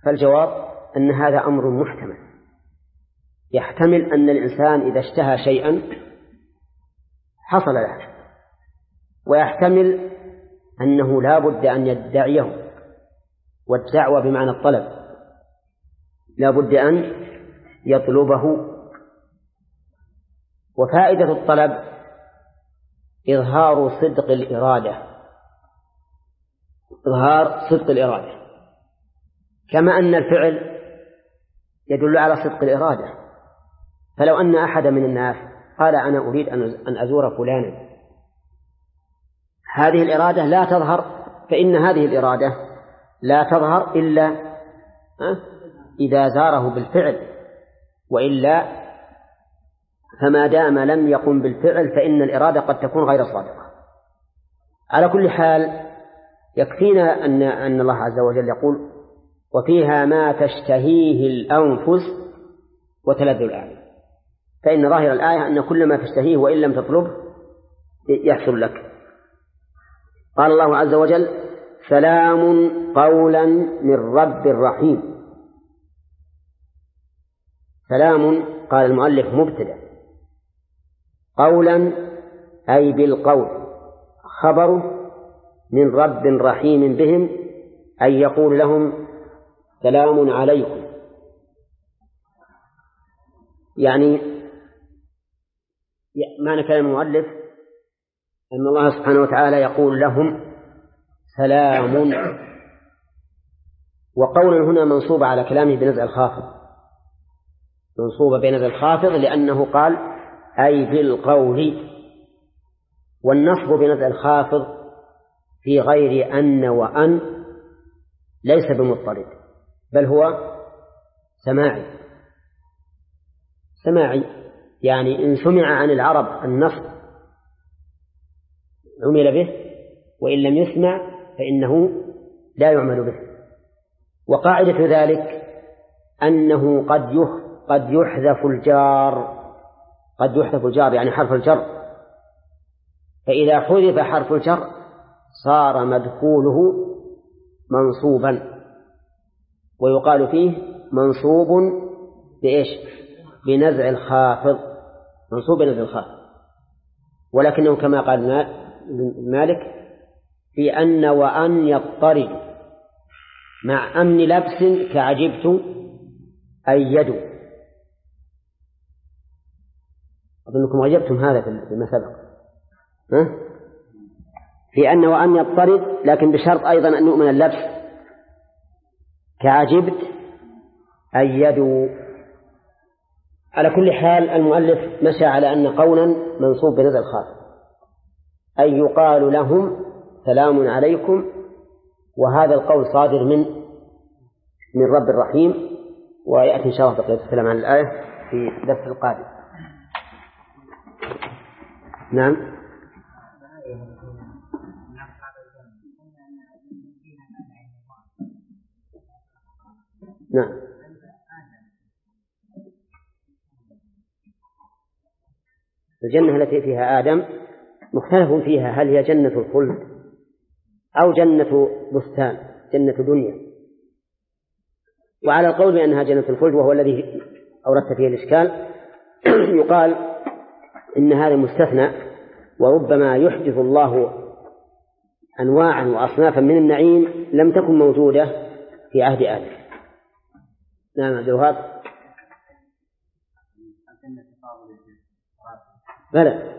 فالجواب أن هذا أمر محتمل، يحتمل أن الإنسان إذا اشتهى شيئا حصل له، ويحتمل أنه لا بد أن يدعيه، والدعوة بمعنى الطلب، لا بد أن يطلبه. وفائدة الطلب إظهار صدق الإرادة، إظهار صدق الإرادة، كما أن الفعل يدل على صدق الإرادة. فلو أن أحد من الناس قال أنا أريد أن أزور فلانا، هذه الإرادة لا تظهر، فإن هذه الإرادة لا تظهر إلا إذا زاره بالفعل، وإلا فما دام لم يقم بالفعل فإن الإرادة قد تكون غير صادقة. على كل حال يكفينا أن الله عز وجل يقول وفيها ما تشتهيه الأنفس وتلذ الأعين، فإن ظاهر الآية أن كل ما تشتهيه وإن لم تطلبه يحصل لك. قال الله عز وجل سلام قولا من رب رحيم. سلام قال المؤلف مبتدأ، قولا أي بالقول، خبره من رب رحيم بهم، أي يقول لهم سلام عليكم. يعني معنى كلام المؤلف أن الله سبحانه وتعالى يقول لهم سلام، وقولا هنا منصوب على كلامه بنزع الخافض، منصوبة بنزع الخافض لأنه قال أي بالقول، والنصب بنزع الخافض في غير أن وأن ليس بمضطرد، بل هو سماعي، يعني إن سمع عن العرب النصب عمل به، وإن لم يسمع فإنه لا يعمل به. وقاعدة ذلك أنه قد يحذف الجار يعني حرف الجر، فإذا حذف حرف الجر صار مدخوله منصوبا، ويقال فيه منصوب بإيش؟ بنزع الخافض، منصوب بنزع الخافض. ولكنه كما قال مالك في أن وأن يضطرد مع أمن لبس كعجبت أيدوا. أظنكم عجبتم هذا فيما سبق، في أن وأن يضطرد، لكن بشرط أيضا أن نؤمن اللبس كعجبت أيدوا. على كل حال المؤلف مشى على أن قولا منصوب بنزع الخافض، أي يقال لهم سلام عليكم، وهذا القول صادر من رب الرحيم، ويأتي إن شاء الله بقية الكلام عن الآية في درس القادم. نعم. نعم. الجنة التي فيها آدم مختلف فيها، هل هي جنة الخلد أو جنة بستان، جنة دنيا. وعلى القول بأنها جنة الخلد وهو الذي أوردت فيه الإشكال يقال إن هذا مستثنى، وربما يحدث الله أنواعا وأصنافا من النعيم لم تكن موجودة في عهد آدم. نعم عبد الوهاب. بلى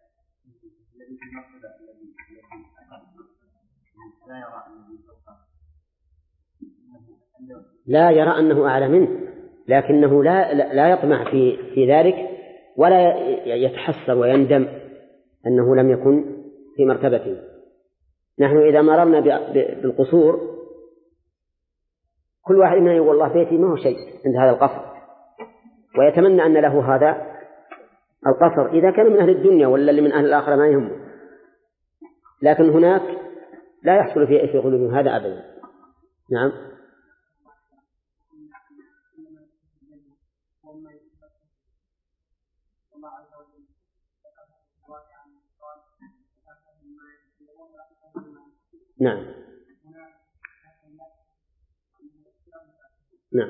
لا يرى أنه أعلى منه، لكنه لا يطمع في ذلك ولا يتحسر ويندم أنه لم يكن في مرتبته. نحن إذا مررنا بالقصور كل واحد منا يقول والله بيتي ما هو شيء عند هذا القصر، ويتمنى أن له هذا القصر إذا كان من أهل الدنيا، ولا اللي من أهل الآخرة ما يهمه. لكن هناك لا يحصل في قلوبهم هذا أبدا. نعم. نعم. نعم.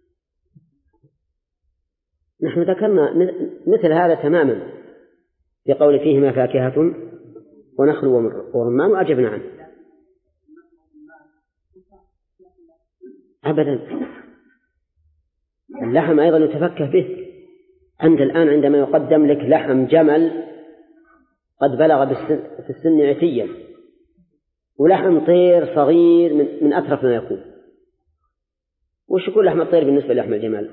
نحن ذكرنا مثل هذا تماما في قول فيهما فاكهة ونخل ورمان وأجبنا عنه. أبدا، اللحم أيضا يتفكه به. أنت الآن عندما يقدم لك لحم جمل قد بلغ في السن عتيا ولحم طير صغير من أترف ما يكون، وش يكون لحم الطير بالنسبة للحم الجمل؟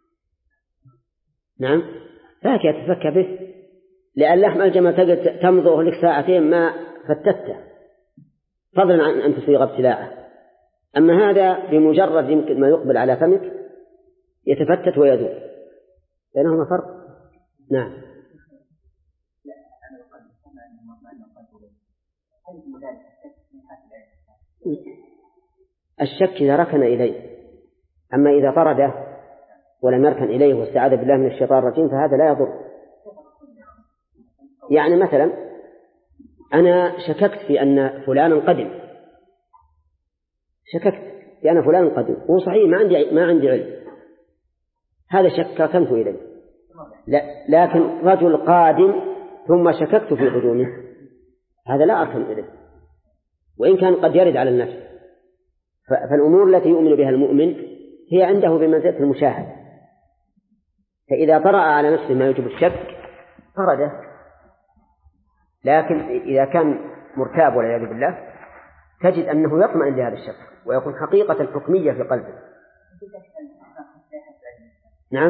نعم، فاكهة تتفكه به، لأن لحم الجمل تقدر تمضغه لك ساعتين ما فتته، فضلا عن أن تسيغ ابتلاعه. أما هذا بمجرد يمكن ما يقبل على فمك يتفتت ويذوب، بينهما فرق. نعم. الشك إذا ركن إليه، أما إذا طرده ولم يركن إليه واستعاذ بالله من الشيطان الرجيم فهذا لا يضر. يعني مثلا أنا شككت في أن فلانا قدم، شككت في أن فلانا قدم، هو صحيح ما عندي علم، هذا شك ركنت إليه. لكن رجل قادم ثم شككت في قدومه هذا لا أركن إليه، وإن كان قد يرد على النفس. فالأمور التي يؤمن بها المؤمن هي عنده بمنزلة المشاهد، فإذا طرأ على نفسه ما يوجب الشك طرده. لكن إذا كان مرتاب والعياذ بالله تجد أنه يطمئن لهذا الشك ويكون حقيقة الحكمية في قلبه. نعم.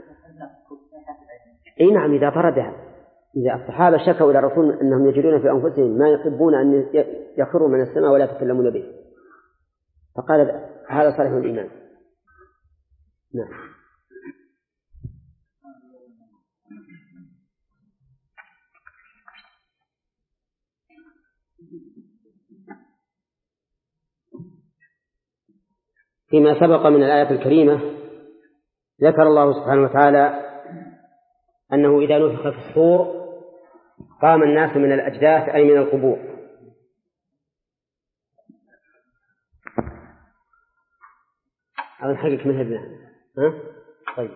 أي نعم، إذا طردها. إذا الصحابة شكوا إلى الرسول أنهم يجدون في أنفسهم ما يحبون أن يخروا من السماء ولا يتكلمون به، فقال هذا صالح الإيمان. نعم. فيما سبق من الآية الكريمة ذكر الله سبحانه وتعالى أنه إذا نفخ في الصور قام الناس من الأجداث أي من القبور. هذا الحقيقة من هذا. طيب.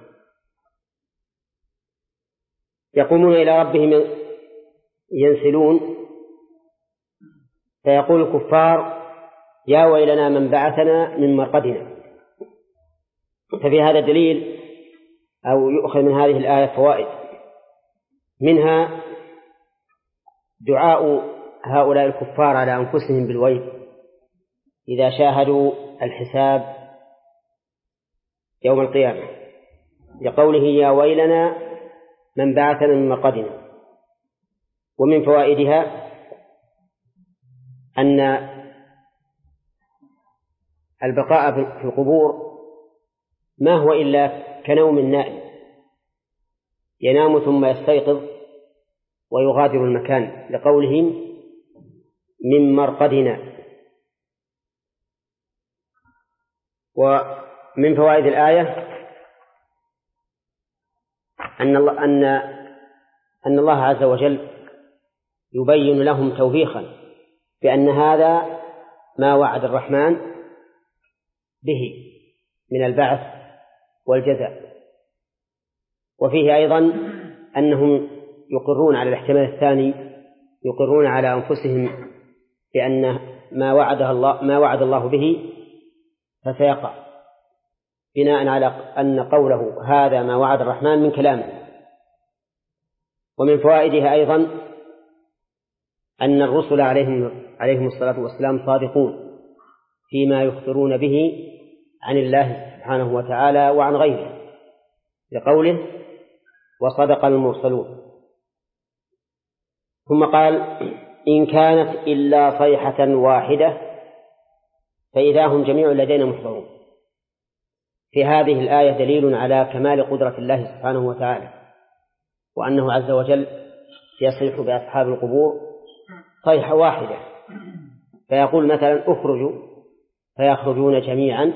يقومون إلى ربهم ينسلون، فيقول الكفار يا ويلنا من بعثنا من مرقدنا. ففي هذا دليل أو يؤخذ من هذه الآية فوائد، منها دعاء هؤلاء الكفار على أنفسهم بالويل إذا شاهدوا الحساب يوم القيامة، لقوله يا ويلنا من بعثنا من مرقدنا. ومن فوائدها أن البقاء في القبور ما هو إلا كنوم النائم، ينام ثم يستيقظ ويغادر المكان، لقولهم من مرقدنا. ومن فوائد الآية أن الله عز وجل يبين لهم توبيخا بأن هذا ما وعد الرحمن به من البعث والجزاء. وفيه أيضا أنهم يقرون على الاحتمال الثاني، يقرون على أنفسهم بأن ما وعد الله به فسيقع، بناء على أن قوله هذا ما وعد الرحمن من كلامه. ومن فوائدها أيضا أن الرسل عليهم الصلاة والسلام صادقون فيما يخبرون به عن الله سبحانه وتعالى وعن غيره، لقوله وصدق المرسلون. ثم قال إن كانت إلا صيحة واحدة فإذا هم جميع لدينا محضرون. في هذه الآية دليل على كمال قدرة الله سبحانه وتعالى، وأنه عز وجل يصيح بأصحاب القبور صيحة واحدة، فيقول مثلا اخرجوا فيخرجون جميعا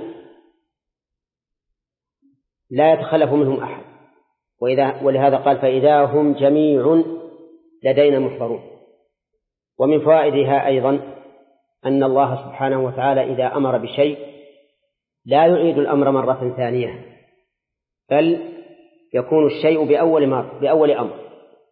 لا يتخلف منهم أحد، ولهذا قال فإذا هم جميع لدينا محضرون. ومن فوائدها أيضا أن الله سبحانه وتعالى إذا أمر بشيء لا يعيد الأمر مرة ثانية، بل يكون الشيء بأول أمر.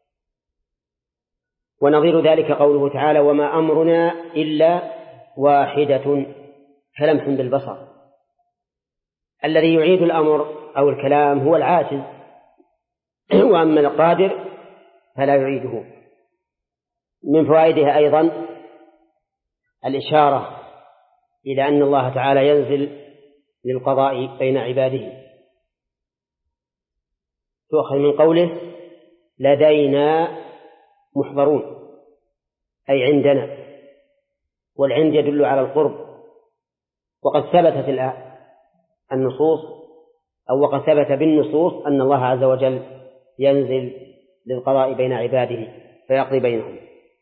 ونظير ذلك قوله تعالى: وما أمرنا إلا واحدة كلمح بالبصر. الذي يعيد الأمر أو الكلام هو العاجز، وأما القادر فلا يعيده. من فوائدها أيضا الإشارة إلى أن الله تعالى ينزل للقضاء بين عباده، تؤخذ من قوله: لدينا محضرون، أي عندنا، والعند يدل على القرب. وقد ثبتت النصوص وقد ثبت بالنصوص أن الله عز وجل ينزل للقضاء بين عباده فيقضي بينهم.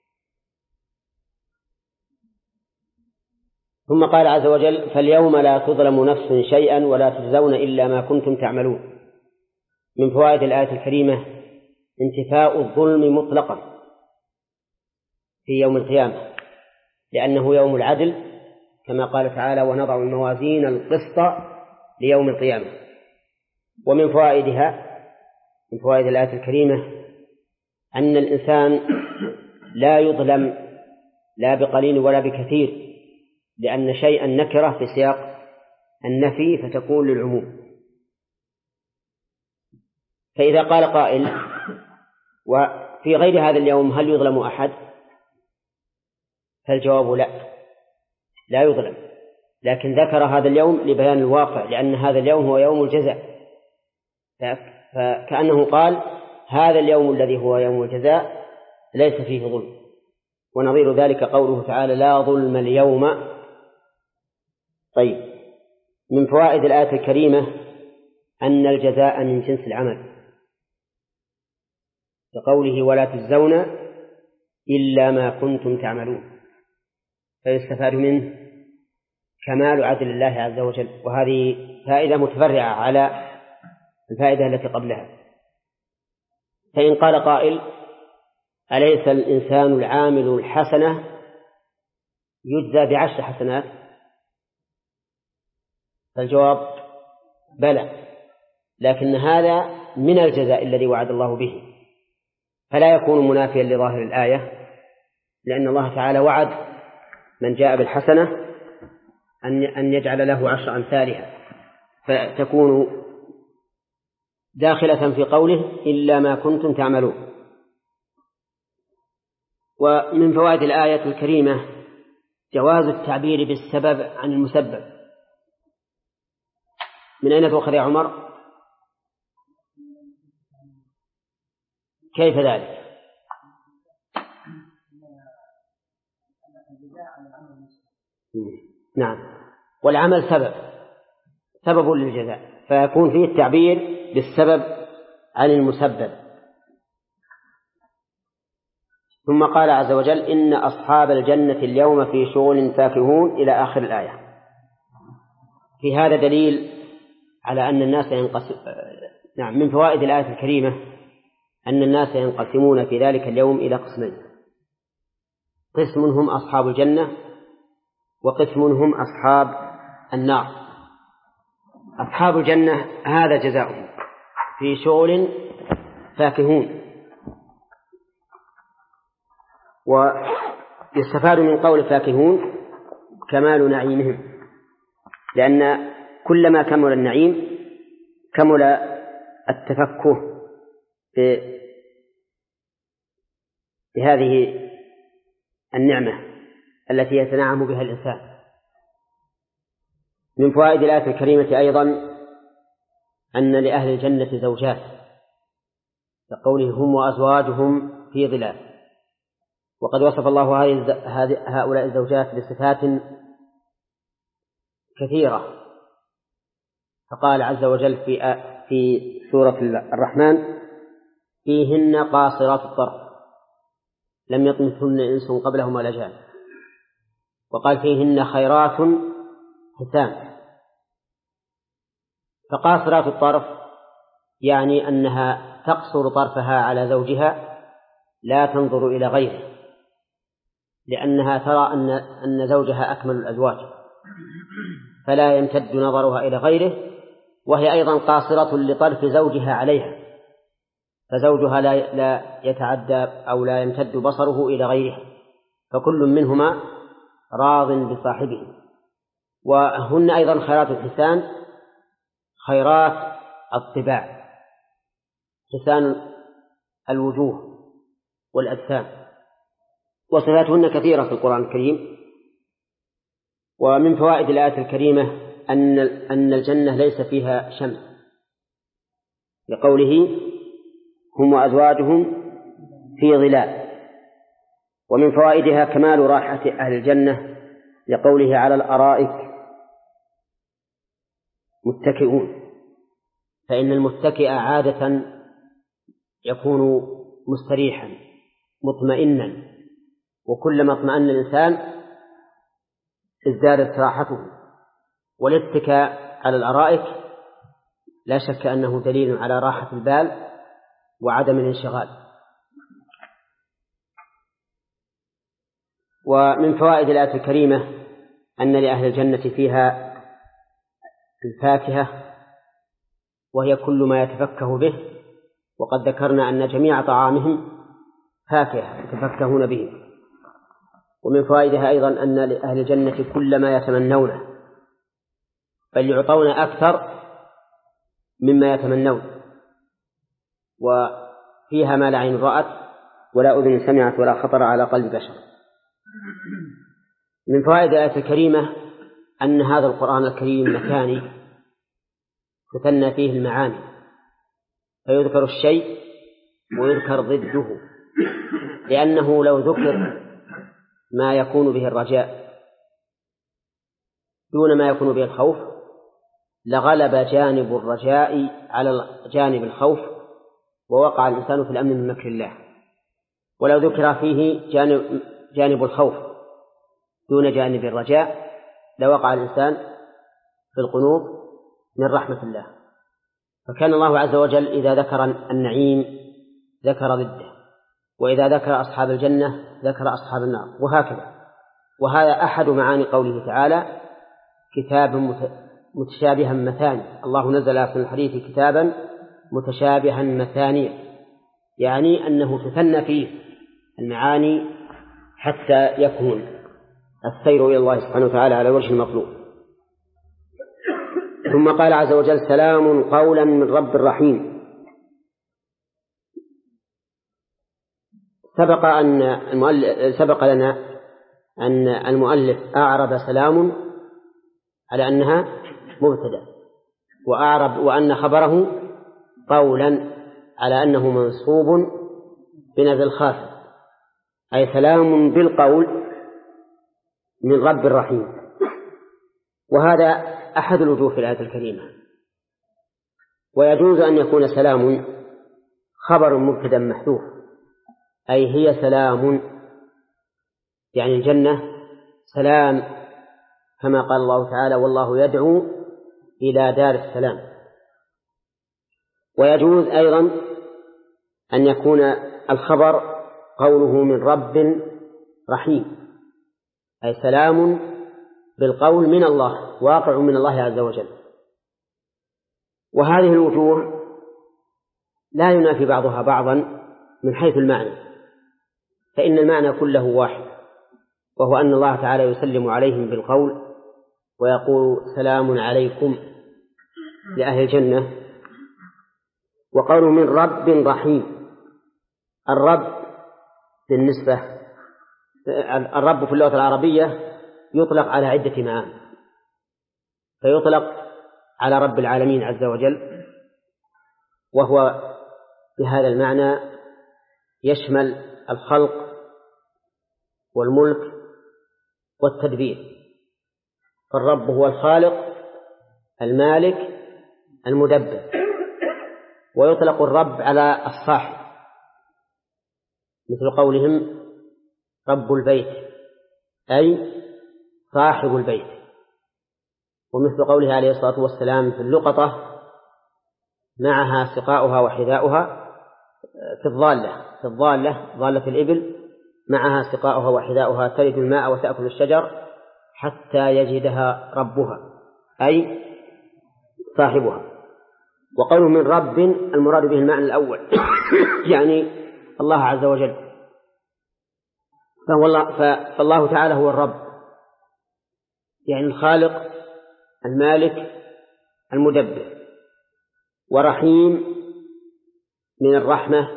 ثم قال عز وجل: فاليوم لا تظلم نفس شيئا ولا تجزون إلا ما كنتم تعملون. من فوائد الآية الكريمة انتفاء الظلم مطلقا في يوم القيامة، لأنه يوم العدل، كما قال تعالى: ونضع الموازين القسط ليوم القيامة. ومن من فوائد الآية الكريمة أن الإنسان لا يظلم لا بقليل ولا بكثير، لأن شيئا نكرة في سياق النفي فتكون للعموم. فإذا قال قائل: وفي غير هذا اليوم هل يظلم أحد؟ فالجواب لا يظلم، لكن ذكر هذا اليوم لبيان الواقع، لأن هذا اليوم هو يوم الجزاء، فكأنه قال: هذا اليوم الذي هو يوم الجزاء ليس فيه ظلم. ونظير ذلك قوله تعالى: لا ظلم اليوم. طيب، من فوائد الآية الكريمة أن الجزاء من جنس العمل، كقوله: ولا تجزون إلا ما كنتم تعملون، فيستفاد منه كمال عدل الله عز وجل. وهذه فائدة متفرعة على الفائدة التي قبلها. فإن قال قائل: أليس الإنسان العامل الحسنة يجزى ب10 حسنات؟ فالجواب: بلى، لكن هذا من الجزاء الذي وعد الله به، فلا يكون منافيا لظاهر الآية، لأن الله تعالى وعد من جاء بالحسنة أن يجعل له 10 أمثالها، فتكون داخلة في قوله: إلا ما كنتم تعملون. ومن فوائد الآية الكريمة جواز التعبير بالسبب عن المسبب. من أين تؤخذ يا عمر؟ كيف ذلك؟ نعم، والعمل سبب للجزاء، فيكون فيه التعبير بالسبب عن المسبب. ثم قال عز وجل: إن أصحاب الجنة اليوم في شغل فاكهون، إلى آخر الآية. في هذا دليل على أن الناس نعم، من فوائد الآية الكريمة أن الناس ينقسمون في ذلك اليوم إلى قسمين: قسم هم أصحاب الجنة، وقسم هم أصحاب النار. أصحاب الجنة هذا جزاؤهم، في شغل فاكهون. ويستفاد من قول فاكهون كمال نعيمهم، لأن كلما كمل النعيم كمل التفكه بهذه النعمة التي يتنعم بها الإنسان. من فوائد الآية الكريمة أيضا أن لأهل الجنة زوجات، كقوله: هم وأزواجهم في ظلال. وقد وصف الله هؤلاء الزوجات بصفات كثيرة، فقال عز وجل في سورة الرحمن: فيهن قاصرات الطرف لم يطمثهن إنس قبلهم ولا جان. وقال: فيهن خيرات حسان. فقاصرات الطرف يعني أنها تقصر طرفها على زوجها، لا تنظر إلى غيره، لأنها ترى أن زوجها أكمل الأزواج، فلا يمتد نظرها إلى غيره، وهي أيضا قاصرة لطرف زوجها عليها، فزوجها لا يتعدى أو لا يمتد بصره إلى غيرها، فكل منهما راض بصاحبه. وهن أيضا خيرات الحسان، خيرات الطباع، حسان الوجوه والأجسام، وصفاتهن كثيرة في القرآن الكريم. ومن فوائد الآية الكريمة أن الجنة ليس فيها شمس، لقوله هم وأزواجهم في ظلال. ومن فوائدها كمال راحة أهل الجنة، لقوله على الأرائك متكئون، فإن المتكئ عادة يكون مستريحا مطمئنا، وكلما اطمأن الإنسان ازدادت راحته. والاتكاء على الأرائك لا شك أنه دليل على راحة البال وعدم الانشغال. ومن فوائد الآية الكريمة أن لأهل الجنة فيها الفاكهة، وهي كل ما يتفكه به، وقد ذكرنا أن جميع طعامهم فاكهة يتفكهون به. ومن فوائدها أيضا أن لأهل الجنة كل ما يتمنونه، بل يعطون أكثر مما يتمنون، وفيها ما لا عين رأت ولا أذن سمعت ولا خطر على قلب بشر. من فوائد الآية الكريمة أن هذا القرآن الكريم مكاني تثنى فيه المعاني، فيذكر الشيء ويذكر ضده، لأنه لو ذكر ما يكون به الرجاء دون ما يكون به الخوف لغلب جانب الرجاء على جانب الخوف، ووقع الإنسان في الأمن من مكر الله. ولو ذكر فيه جانب الخوف دون جانب الرجاء لوقع الإنسان في القنوط من رحمة الله. فكان الله عز وجل إذا ذكر النعيم ذكر ضده، وإذا ذكر أصحاب الجنة ذكر أصحاب النار، وهكذا. وهذا أحد معاني قوله تعالى كتاب متشابها مثاني، الله نزل في الحديث كتابا متشابها مثانية، يعني أنه تثنى فيه المعاني حتى يكون السير إلى الله سبحانه وتعالى على وجه المطلوب. ثم قال عز وجل سلام قولا من رب رحيم. سبق لنا أن المؤلف أعرب سلام على أنها مبتدأ، وأعرب وأن خبره قولا على أنه منصوب بنزل الخافض، أي سلام بالقول من رب رحيم. وهذا أحد الوجوه في الآية الكريمة. ويجوز أن يكون سلام خبر مبتدأ محذوف، أي هي سلام، يعني الجنة سلام، كما قال الله تعالى والله يدعو إلى دار السلام. ويجوز أيضا أن يكون الخبر قوله من رب رحيم، أي سلام بالقول من الله، واقع من الله عز وجل. وهذه الوجوه لا ينافي بعضها بعضا من حيث المعنى، فإن المعنى كله واحد، وهو أن الله تعالى يسلم عليهم بالقول ويقول سلام عليكم لأهل الجنة. وقوله من رب رحيم، الرب بالنسبة الرب في اللغة العربية يطلق على عدة معاني، فيطلق على رب العالمين عز وجل، وهو بهذا المعنى يشمل الخلق والملك والتدبير، فالرب هو الخالق المالك المدبر. ويطلق الرب على الصاحب، مثل قولهم رب البيت أي صاحب البيت، ومثل قوله عليه الصلاة والسلام في اللقطة معها سقاؤها وحذاؤها في الضالة ضالة الإبل معها سقاؤها وحذاؤها تلد الماء وتأكل الشجر حتى يجدها ربها. أي صاحبها. وقوله من رب المراد به المعنى الأول يعني الله عز وجل، فالله تعالى هو الرب، يعني الخالق المالك المدبر. ورحيم من الرحمة،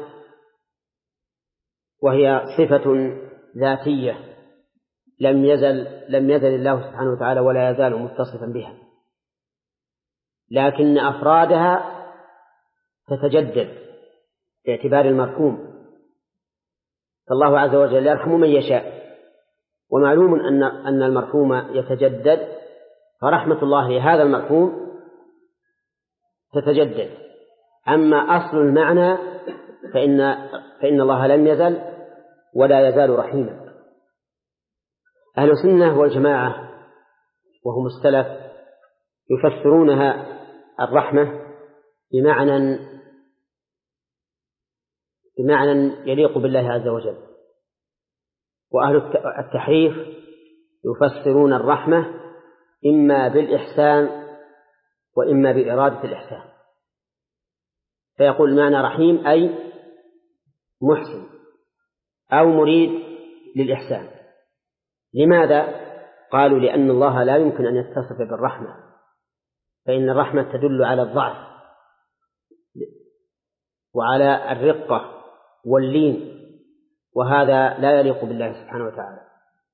وهي صفة ذاتية لم يزل الله سبحانه وتعالى ولا يزال متصفا بها، لكن أفرادها تتجدد باعتبار المرحوم، فالله عز وجل يرحم من يشاء، ومعلوم أن المرحوم يتجدد، فرحمة الله لهذا المرحوم تتجدد. أما أصل المعنى فإن الله لم يزل ولا يزال رحيما. أهل السنة والجماعة وهم السلف يفسرونها الرحمة بمعنى يليق بالله عز وجل، وأهل التحريف يفسرون الرحمة إما بالإحسان وإما بإرادة الإحسان، فيقول معنى رحيم أي محسن أو مريد للإحسان. لماذا؟ قالوا لأن الله لا يمكن أن يتصف بالرحمة، فإن الرحمة تدل على الضعف وعلى الرقة واللين، وهذا لا يليق بالله سبحانه وتعالى.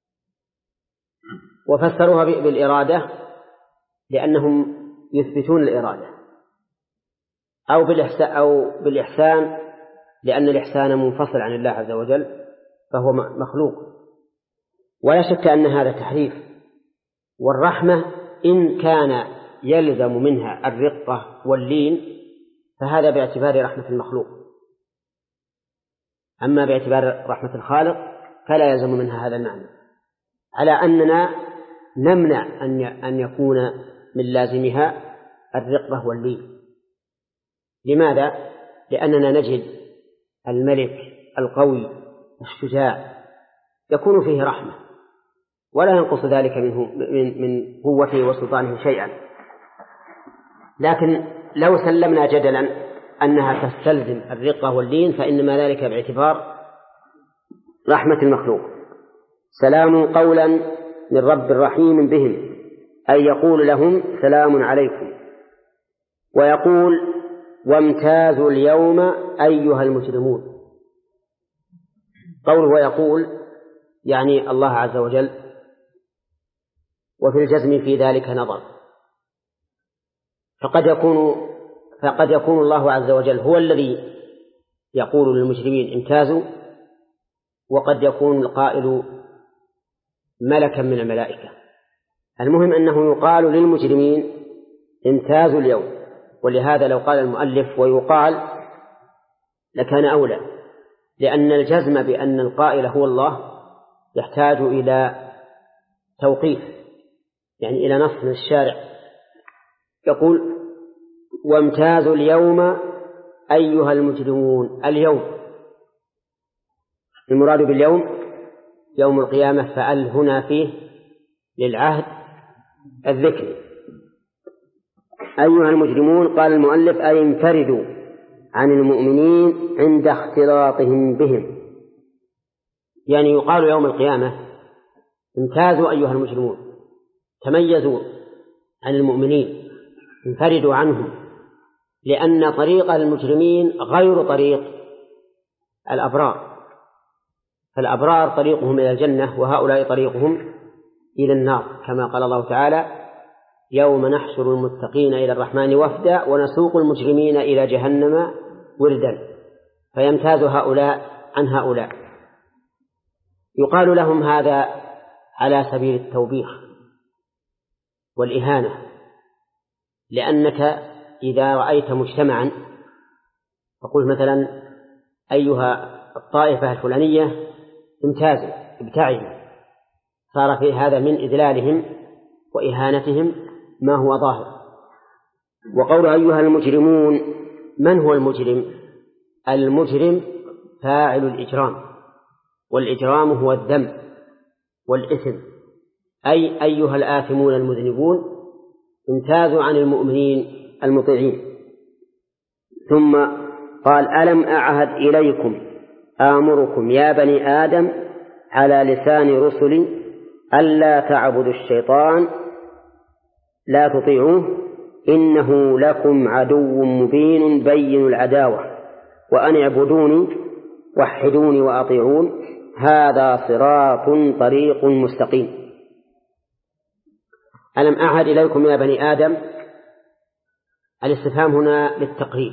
وفسروها بالإرادة لأنهم يثبتون الإرادة، أو بالإحسان لأن الإحسان منفصل عن الله عز وجل فهو مخلوق. ولا شك أن هذا تحريف. والرحمة إن كان يلزم منها الرقة واللين فهذا باعتبار رحمة المخلوق، أما باعتبار رحمة الخالق فلا يلزم منها هذا المعنى، على أننا نمنع أن يكون من لازمها الرقة واللين. لماذا؟ لأننا نجد الملك القوي الشجاع يكون فيه رحمة ولا ينقص ذلك من قوته وسلطانه شيئا، لكن لو سلمنا جدلا أنها تستلزم الرقة واللين فإنما ذلك باعتبار رحمة المخلوق. سلام قولا من رب رحيم بهم، أي يقول لهم سلام عليكم. ويقول وامتازوا اليوم أيها المجرمون. قوله ويقول يعني الله عز وجل، وفي الجزم في ذلك نظر، فقد يكون الله عز وجل هو الذي يقول للمجرمين امتازوا، وقد يكون القائل ملكا من الملائكة. المهم أنه يقال للمجرمين امتازوا اليوم، ولهذا لو قال المؤلف ويقال لكان أولى، لأن الجزم بأن القائل هو الله يحتاج إلى توقيف، يعني إلى نص من الشارع. يقول وامتازوا اليوم أيها المجرمون. اليوم المراد باليوم يوم القيامة، فأل هنا فيه للعهد الذكري. أيها المجرمون قال المؤلف أي انفردوا عن المؤمنين عند اختلاطهم بهم، يعني يقال يوم القيامة امتازوا أيها المجرمون، تميزوا عن المؤمنين، انفردوا عنهم، لأن طريق المجرمين غير طريق الأبرار، فالأبرار طريقهم إلى الجنة وهؤلاء طريقهم إلى النار، كما قال الله تعالى يوم نحشر المتقين إلى الرحمن وفدا ونسوق المجرمين إلى جهنم وردا، فيمتاز هؤلاء عن هؤلاء. يقال لهم هذا على سبيل التوبيخ والإهانة، لأنك إذا رأيت مجتمعا فقل مثلا أيها الطائفة الفلانية امتازوا ابتعدوا، صار في هذا من إذلالهم وإهانتهم ما هو ظاهر. وقول أيها المجرمون، من هو المجرم؟ المجرم فاعل الإجرام، والإجرام هو الذنب والإثم، أي أيها الآثمون المذنبون امتازوا عن المؤمنين المطيعين. ثم قال ألم أعهد إليكم آمركم يا بني آدم على لسان رسلي ألا تعبدوا الشيطان لا تطيعوه إنه لكم عدو مبين بين العداوة وأن اعبدوني وحدوني وأطيعون هذا صراط طريق مستقيم. ألم أعهد إليكم يا بني آدم، الاستفهام هنا للتقريب،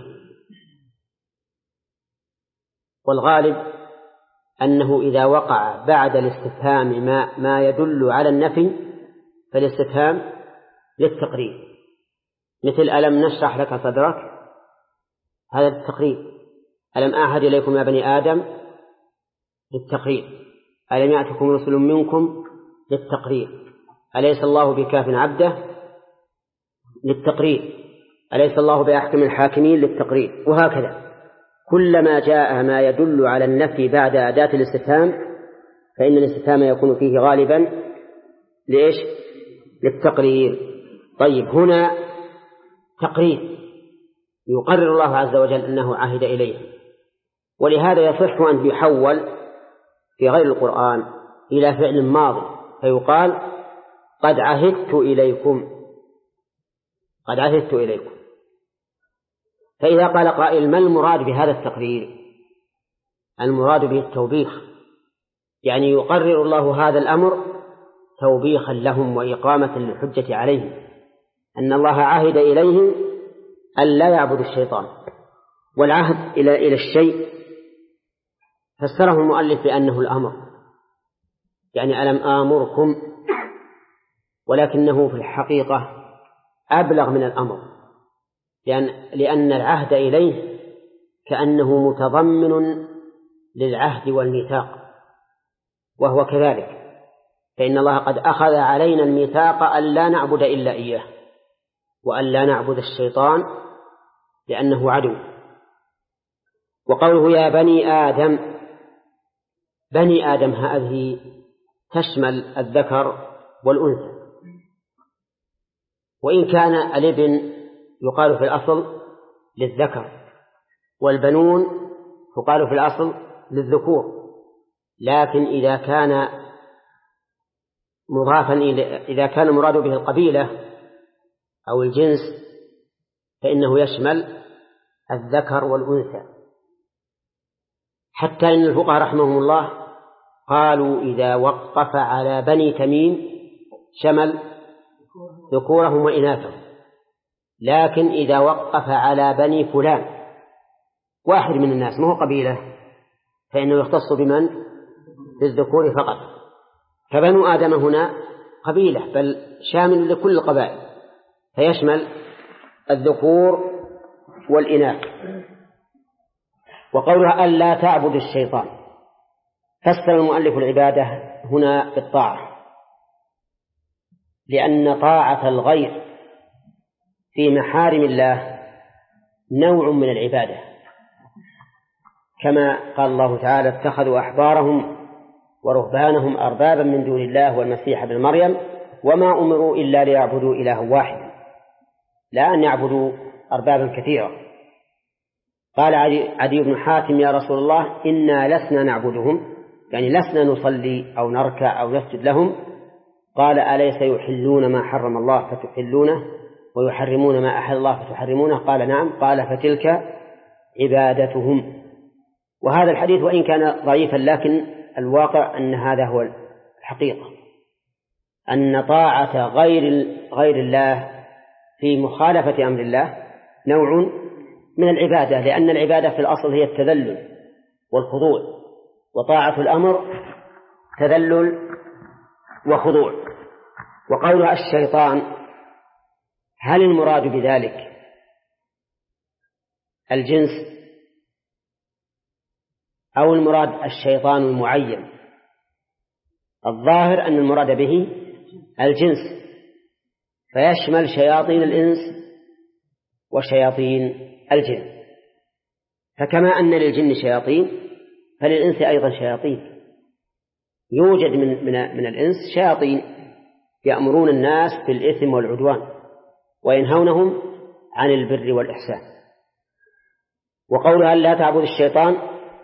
والغالب أنه إذا وقع بعد الاستفهام ما يدل على النفي فالاستفهام للتقريب، مثل ألم نشرح لك صدرك، هذا التقريب. ألم أعهد إليكم يا بني آدم للتقريب. ألم يأتكم رسل منكم للتقريب. أليس الله بكاف عبده للتقريب. أليس الله بأحكم الحاكمين للتقريب. وهكذا كلما جاء ما يدل على النفي بعد أداة الاستفهام فإن الاستفهام يكون فيه غالبا لإيش؟ للتقرير. طيب هنا تقرير يقرر الله عز وجل أنه عهد إليه، ولهذا يصح أن يحول في غير القرآن إلى فعل ماضي فيقال قد عهدت إليكم، قد عهدت إليكم. فإذا قال قائل ما المراد بهذا التقرير؟ المراد به التوبيخ، يعني يقرر الله هذا الأمر توبيخا لهم وإقامة للحجة عليهم أن الله عهد إليهم أن لا يعبدوا الشيطان. والعهد إلى الشيء فسره المؤلف بأنه الأمر، يعني ألم آمركم، ولكنه في الحقيقة أبلغ من الأمر، لأن العهد إليه كأنه متضمن للعهد والميثاق، وهو كذلك، فإن الله قد أخذ علينا الميثاق أن لا نعبد إلا إياه وأن لا نعبد الشيطان لأنه عدو. وقوله يا بني آدم، بني آدم هذه تشمل الذكر والأنثى، وإن كان الابن يقال في الأصل للذكر والبنون يقال في الأصل للذكور، لكن إذا كان مضافا إذا كان المراد به القبيلة أو الجنس فإنه يشمل الذكر والأنثى، حتى إن الفقهاء رحمهم الله قالوا إذا وقف على بني تميم شمل ذكورهم وإناثهم، لكن إذا وقف على بني فلان واحد من الناس ما هو قبيلة فإنه يختص بمن؟ بالذكور فقط. فبنو آدم هنا قبيلة بل شامل لكل القبائل فيشمل الذكور والإناث. وقولها ألا تعبد الشيطان فسر المؤلف العبادة هنا بالطاعة، لأن طاعة الغير في محارم الله نوع من العبادة، كما قال الله تعالى اتخذوا أحبارهم ورهبانهم أربابا من دون الله والمسيح ابن مريم وما أمروا إلا ليعبدوا إله واحد لا أن يعبدوا أربابا كثيرا. قال عدي بن حاتم يا رسول الله إنا لسنا نعبدهم، يعني لسنا نصلي أو نركع أو نسجد لهم. قال أليس يحلون ما حرم الله فتحلونه ويحرمون ما أحل الله فتحرمونه؟ قال نعم. قال فتلك عبادتهم. وهذا الحديث وإن كان ضعيفا لكن الواقع أن هذا هو الحقيقة، أن طاعة غير الله في مخالفة أمر الله نوع من العبادة، لأن العبادة في الأصل هي التذلل والخضوع، وطاعة الأمر تذلل وخضوع. وقولها الشيطان هل المراد بذلك الجنس أو المراد الشيطان المعين؟ الظاهر أن المراد به الجنس، فيشمل شياطين الإنس وشياطين الجن. فكما أن للجن شياطين فللإنس أيضا شياطين، يوجد من الإنس شياطين يأمرون الناس بالإثم والعدوان وينهونهم عن البر والإحسان. وقولها ألا تعبدوا الشيطان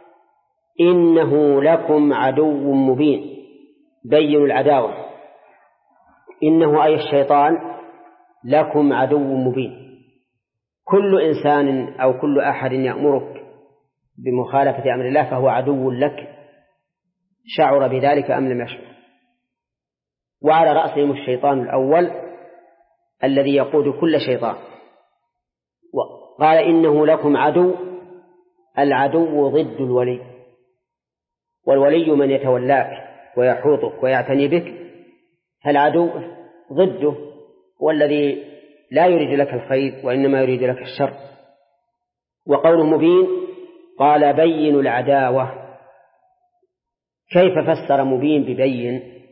إنه لكم عدو مبين، بين العداوة. إنه أي الشيطان لكم عدو مبين. كل إنسان أو كل أحد يأمرك بمخالفة أمر الله فهو عدو لك، شعر بذلك أم لم يشعر. وعلى رأسهم الشيطان الأول الذي يقود كل شيطان. قال إنه لكم عدو، العدو ضد الولي، والولي من يتولاك ويحوطك ويعتني بك، فالعدو ضده والذي لا يريد لك الخير وإنما يريد لك الشر. وقول مبين قال بين العداوة. كيف فسر مبين ببين؟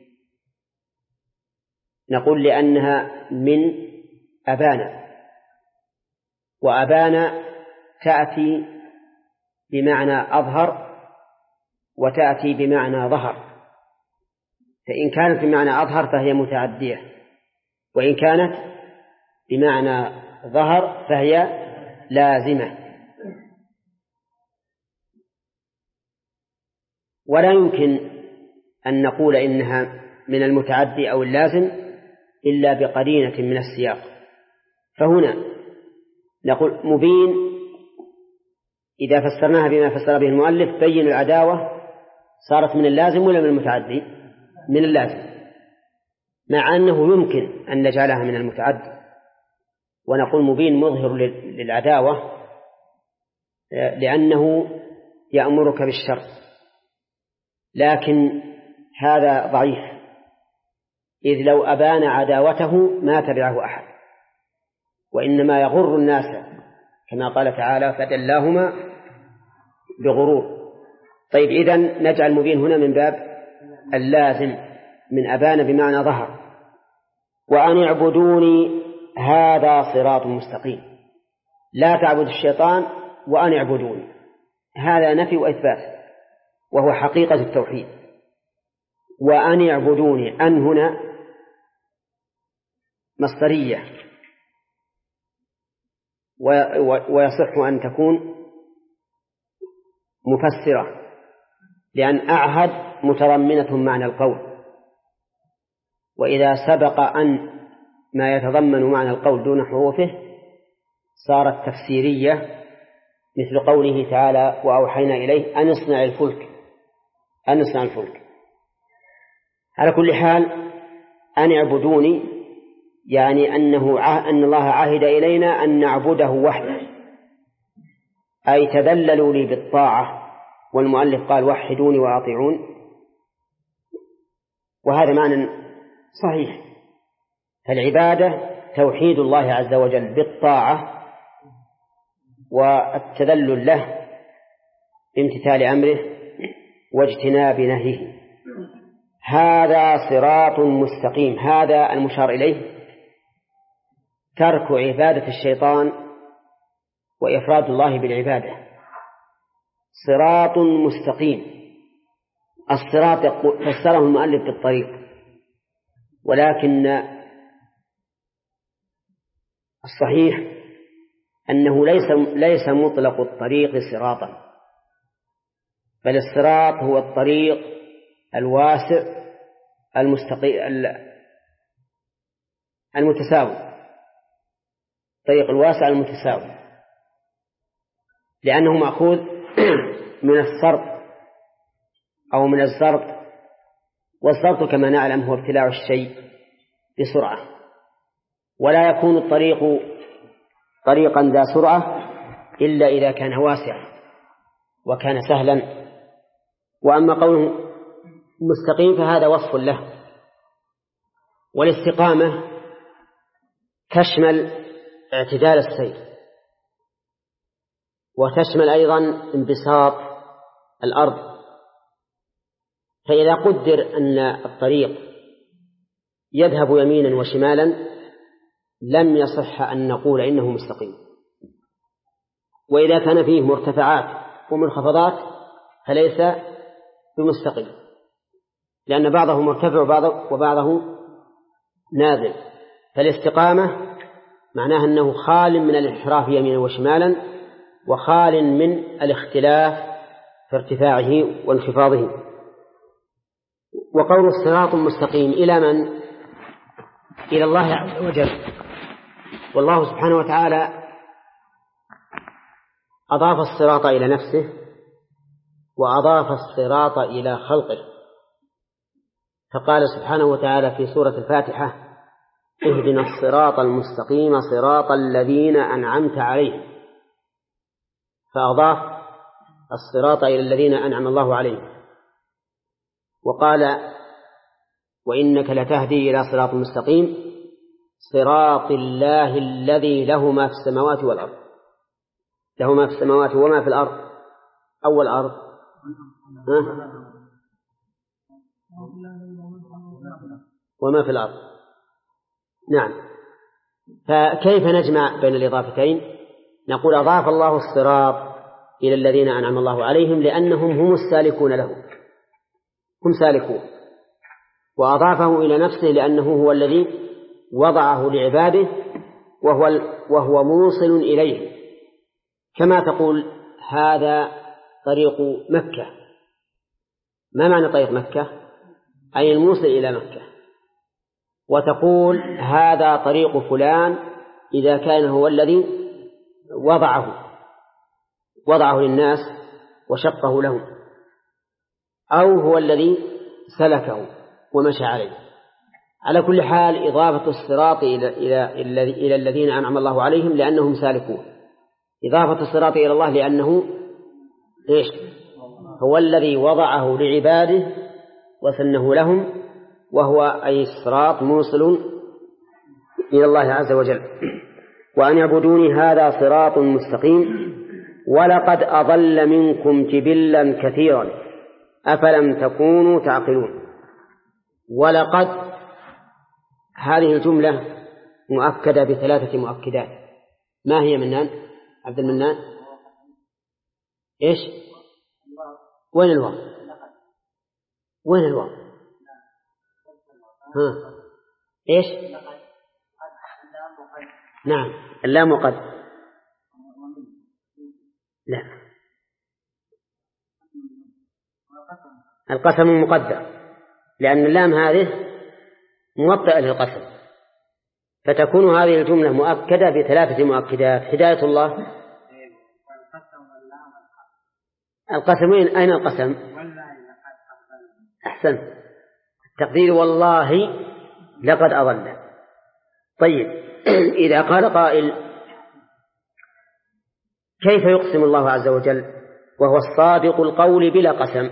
نقول لأنها من أبانا، وأبانا تأتي بمعنى أظهر وتأتي بمعنى ظهر، فإن كانت بمعنى أظهر فهي متعدية، وإن كانت بمعنى ظهر فهي لازمة. ولا يمكن أن نقول إنها من المتعدي أو اللازم إلا بقرينة من السياق. فهنا نقول مبين إذا فسرناها بما فسر به المؤلف بين العداوة صارت من اللازم ولا من المتعدي؟ من اللازم، مع أنه يمكن أن نجعلها من المتعدي ونقول مبين مظهر للعداوة لأنه يأمرك بالشر، لكن هذا ضعيف، إذ لو أبان عداوته ما تبعه أحد، وإنما يغر الناس كما قال تعالى فدلاهما بغرور. طيب إذن نجعل مبين هنا من باب اللازم من أبان بمعنى ظهر. وأن اعبدوني هذا صراط مستقيم. لا تعبد الشيطان وأن اعبدوني، هذا نفي وإثبات وهو حقيقة التوحيد. وأن اعبدوني، أن هنا مصدرية ويصح أن تكون مفسرة، لأن أعهد متضمنة معنى القول، وإذا سبق أن ما يتضمن معنى القول دون حروفه صارت تفسيرية، مثل قوله تعالى وأوحينا إليه أن اصنع الفلك. أن اصنع الفلك. على كل حال أن اعبدوني يعني أن الله عهد إلينا أن نعبده وحده، أي تذللوا لي بالطاعة، والمؤلف قال وحدوني وأطيعون، وهذا معنى صحيح. فالعبادة توحيد الله عز وجل بالطاعة والتذلل له بامتثال أمره واجتناب نهيه. هذا صراط مستقيم. هذا المشار إليه ترك عبادة الشيطان وإفراد الله بالعبادة. صراط مستقيم. الصراط فسره المؤلف بالطريق، ولكن الصحيح أنه ليس مطلق الطريق صراطا، بل الصراط هو الطريق الواسع المتساوي، الطريق الواسع المتساوي، لأنه مأخوذ من السرط أو من الزرط، والزرط كما نعلم هو ابتلاع الشيء بسرعة، ولا يكون الطريق طريقا ذا سرعة إلا إذا كان واسعا وكان سهلا. وأما قوله مستقيم فهذا وصف له. والاستقامة تشمل اعتدال السير، وتشمل أيضا انبساط الأرض. فإذا قدر أن الطريق يذهب يمينا وشمالا لم يصح أن نقول إنه مستقيم. وإذا كان فيه مرتفعات ومنخفضات فليس بمستقيم، لأن بعضه مرتفع وبعضه نازل. فالاستقامة معناه أنه خال من الانحراف يمينا وشمالا وخال من الاختلاف في ارتفاعه وانخفاضه. وقول الصراط المستقيم إلى من؟ إلى الله عز وجل. والله سبحانه وتعالى أضاف الصراط إلى نفسه وأضاف الصراط إلى خلقه، فقال سبحانه وتعالى في سورة الفاتحة: اهدنا الصراط المستقيم صراط الذين أنعمت عليهم، فأضاف الصراط إلى الذين أنعم الله عليهم. وقال: وإنك لتهدي إلى صراط مستقيم صراط الله الذي له ما في السماوات والأرض. له ما في السماوات وما في الأرض. أول أرض وما في الأرض. نعم. فكيف نجمع بين الإضافتين؟ نقول أضاف الله الصراط إلى الذين أنعم الله عليهم لأنهم هم السالكون له، هم سالكون، وأضافه إلى نفسه لأنه هو الذي وضعه لعباده وهو موصل إليه. كما تقول هذا طريق مكة. ما معنى طريق مكة؟ أي الموصل إلى مكة. وتقول هذا طريق فلان إذا كان هو الذي وضعه للناس وشقه لهم، أو هو الذي سلكه ومشى عليه. على كل حال إضافة الصراط إلى الذين أنعم الله عليهم لأنهم سالكون، إضافة الصراط إلى الله لأنه هو الذي وضعه لعباده وسنه لهم، وهو أي الصراط موصل إلى الله عز وجل. وأن يعبدوني هذا صراط مستقيم ولقد أضل منكم جبلا كثيرا أفلم تكونوا تعقلون. ولقد هذه الجملة مؤكدة بثلاثة مؤكدات. ما هي منان؟ عبد المنان؟ إيش؟ وين الواو؟ وين الواو؟ إيش؟ نعم اللام وقد. لا، القسم مقدر لأن اللام هذه موطئة للقسم، فتكون هذه الجملة مؤكدة بثلاثة مؤكدات. هداية الله. القسمين أين القسم؟ أحسن التقدير والله لقد أضل. طيب إذا قال قائل كيف يقسم الله عز وجل وهو الصادق القول بلا قسم؟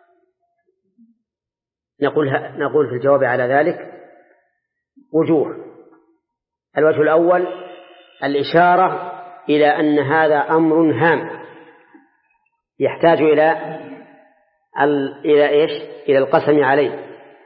نقول في الجواب على ذلك وجوه. الوجه الأول الإشارة إلى أن هذا أمر هام يحتاج إلى القسم عليه،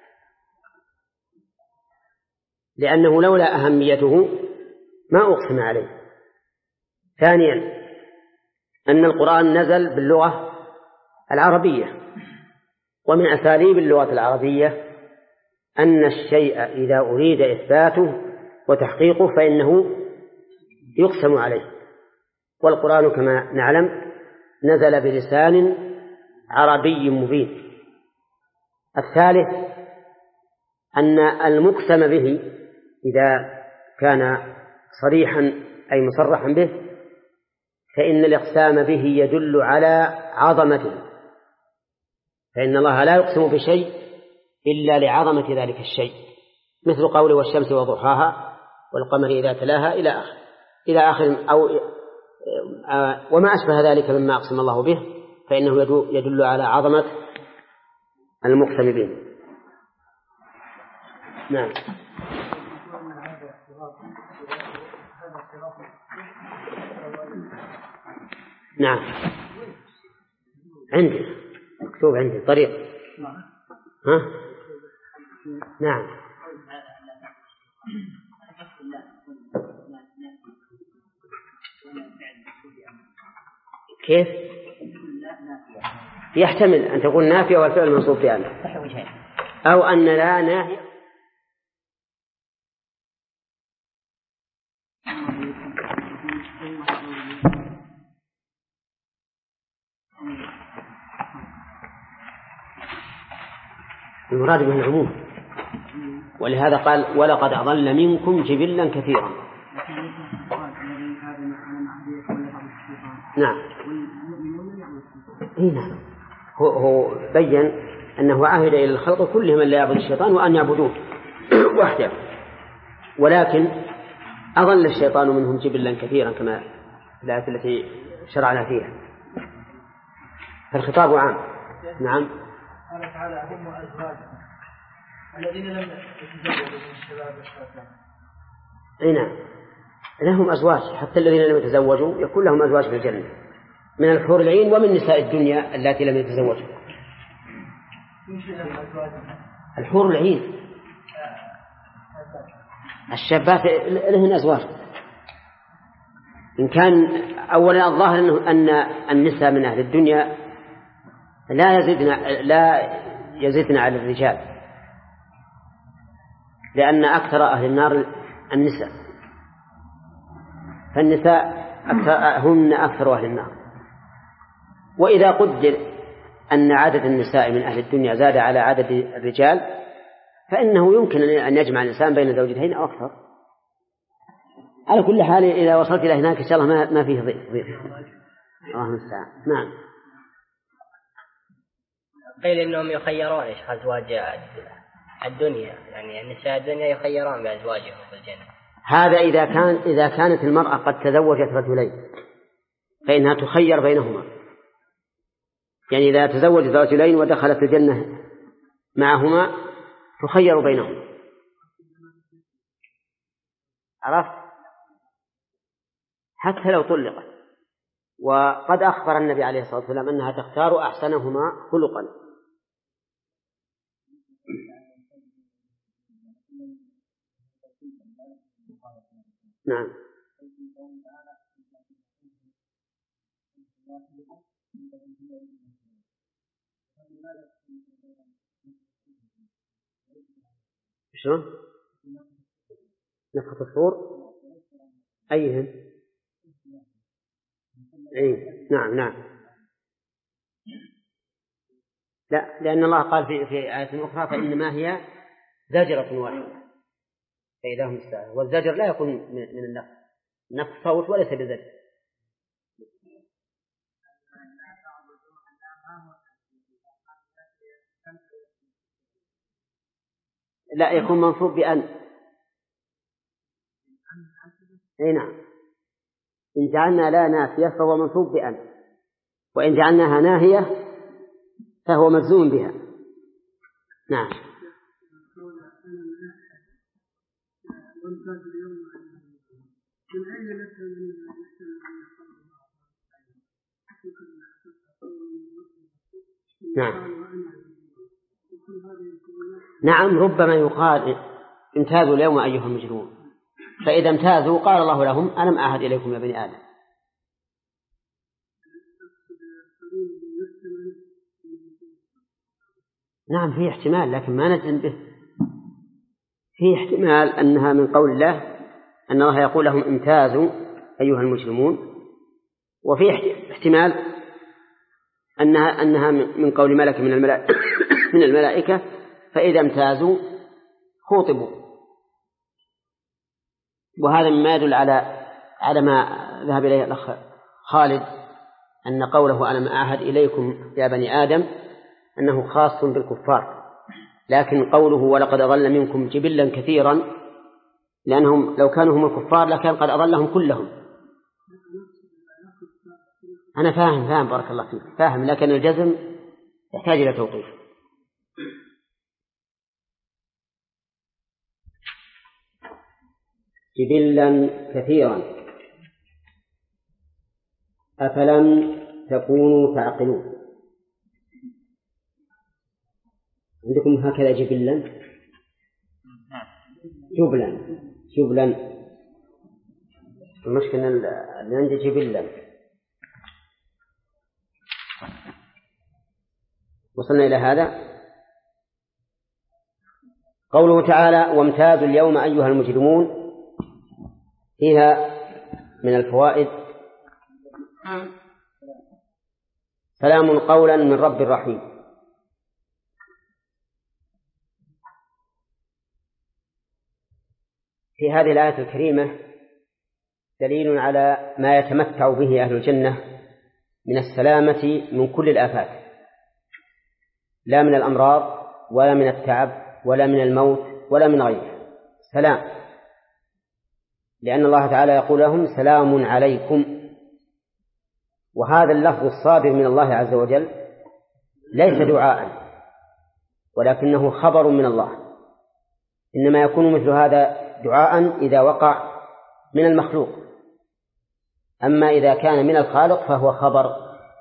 لأنه لولا أهميته ما أقسم عليه. ثانيا أن القرآن نزل باللغة العربية، ومن أساليب اللغة العربية أن الشيء إذا أريد إثباته وتحقيقه فإنه يقسم عليه، والقرآن كما نعلم نزل بلسان عربي مبين. الثالث أن المقسم به إذا كان صريحا أي مصرحا به فإن الإقسام به يدل على عظمته، فإن الله لا يقسم بشيء إلا لعظمة ذلك الشيء، مثل قوله والشمس وضحاها والقمر إذا تلاها إلى آخر أو وما أشبه ذلك مما أقسم الله به، فإنه يدل على عظمة المقسم به. نعم. نعم عندي مكتوب عندي طريق. ها؟ نعم. كيف؟ يحتمل أن تكون نافية والفعل منصوب بأن، أو أن لا ناهية المراد به العموم، ولهذا قال ولقد أضل منكم جبلا كثيرا. نعم. نعم. هو بين أنه عهد إلى الخلق كلهم أن لا يعبد الشيطان وأن يعبدوه وحده، ولكن أضل الشيطان منهم جبلا كثيرا كما الآية التي شرعنا فيها، فالخطاب عام. نعم. قال تعالى هم أزواجهم الذين لم يتزوجوا من الشباب والشباب. نعم، لهم أزواج، حتى الذين لم يتزوجوا يكون لهم أزواج في الجنة من الحور العين ومن نساء الدنيا التي لم يتزوجوا. الحور العين الشابات لهن أزواج. إن كان أولا الظاهر أن النساء من أهل الدنيا لا يزدن على الرجال، لأن أكثر أهل النار النساء، فالنساء هن أكثر أهل النار. وإذا قدر أن عدد النساء من أهل الدنيا زاد على عدد الرجال فإنه يمكن أن يجمع الإنسان بين زوجتين أو أكثر. على كل حال إذا وصلت إلى هناك إن شاء الله ما فيه ضيف. الله المستعان. نعم. قيل إنهم يخيرون أزواج الدنيا، يعني النساء الدنيا يخيرون بأزواجهم في الجنة. هذا إذا كانت المرأة قد تزوجت رجلين فإنها تخير بينهما، يعني إذا تزوجت رجلين ودخلت الجنة معهما تخير بينهما. عرفت؟ حتى لو طلقت. وقد أخبر النبي عليه الصلاة والسلام أنها تختار أحسنهما خلقا. نعم. شو؟ نفخة الصور أيهن؟ أي نعم. لا، لأن الله قال في آية أخرى فإنما هي زجرة واحدة فإذا هم يستعجلون، والزجر لا يكون من النفخ صوت وليس بزجر. لا، يكون منصوب بأن. أي نعم. إن جعلنا لا نافية فهو منصوب بأن، وإن جعلناها ناهية فهو مجزوم بها. نعم. نعم، ربما يقال امتازوا اليوم أيها المجرمون، فإذا امتازوا قال الله لهم ألم أعهد إليكم يا بني آدم. نعم، فيه احتمال لكن ما نجزم به. فيه احتمال أنها من قول الله أن الله يقول لهم امتازوا أيها المجرمون، وفيه احتمال أنها من قول ملك من الملائكة فإذا امتازوا خوطبوا. وهذا مما يدل على ما ذهب إليه الأخ خالد أن قوله ألم أعهد إليكم يا بني آدم أنه خاص بالكفار، لكن قوله ولقد أضل منكم جبلا كثيرا لأنهم لو كانوا هم الكفار لكان قد أضلهم كلهم. أنا فاهم بارك الله فيك، فاهم، لكن الجزم يحتاج إلى توقيف. جبلا كثيرا أفلم تكونوا تعقلون. عندكم هكذا جبلا جبلا المشكلة اللي عندي جبلا. وصلنا إلى هذا. قوله تعالى وامتازوا اليوم أيها المجرمون، فيها من الفوائد: سلام قولا من رب رحيم. في هذه الآية الكريمة دليل على ما يتمتع به أهل الجنة من السلامة من كل الآفات، لا من الأمراض ولا من التعب ولا من الموت ولا من غيره، سلام، لأن الله تعالى يقول لهم سلام عليكم. وهذا اللفظ الصادر من الله عز وجل ليس دعاء ولكنه خبر من الله، إنما يكون مثل هذا دعاء إذا وقع من المخلوق، أما إذا كان من الخالق فهو خبر.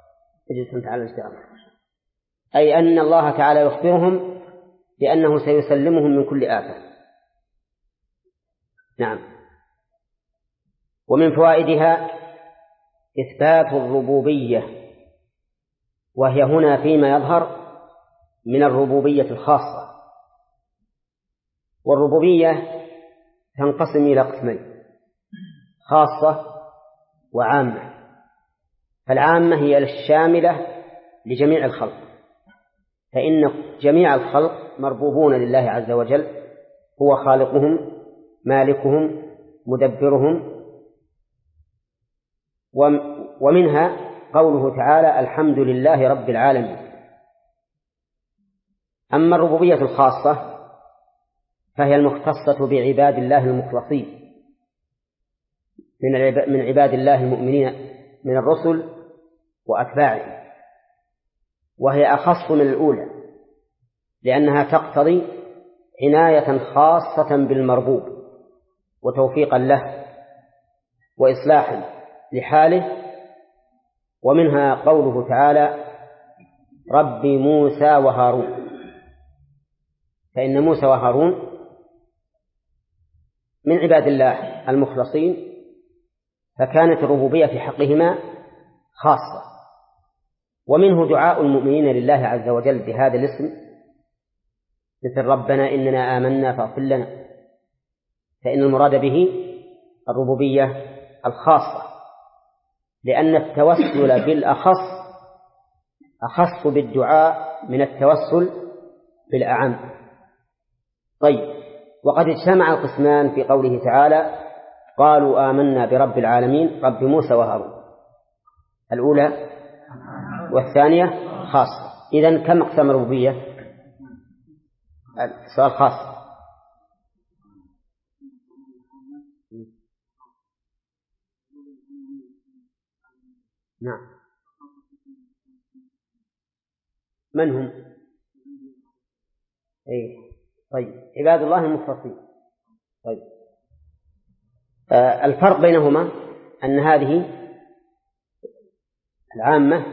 أي أن الله تعالى يخبرهم بأنه سيسلمهم من كل آفة. نعم. ومن فوائدها إثبات الربوبية، وهي هنا فيما يظهر من الربوبية الخاصة. والربوبية تنقسم إلى قسمين: خاصة وعامة. فالعامة هي الشاملة لجميع الخلق، فإن جميع الخلق مربوبون لله عز وجل، هو خالقهم مالكهم مدبرهم. ومنها قوله تعالى الحمد لله رب العالمين. أما الربوبية الخاصة فهي المختصة بعباد الله المخلصين من عباد الله المؤمنين من الرسل وأتباعهم، وهي أخص من الأولى لأنها تقتضي عناية خاصة بالمربوب وتوفيقا له وإصلاحا لحاله. ومنها قوله تعالى رب موسى وهارون، فإن موسى وهارون من عباد الله المخلصين، فكانت الربوبية في حقهما خاصة. ومنه دعاء المؤمنين لله عز وجل بهذا الاسم، مثل ربنا إننا آمنا فاغفر لنا، فإن المراد به الربوبية الخاصة، لأن التوسل بالأخص أخص بالدعاء من التوسل بالأعم. طيب، وقد اجتمع القسمان في قوله تعالى قالوا آمنا برب العالمين رب موسى وهارون، الأولى والثانية خاصة. إذن كم أقسام الربوبية؟ السؤال خاص. نعم. من هم؟ طيب، عباد الله المخلصين. طيب، الفرق بينهما أن هذه العامة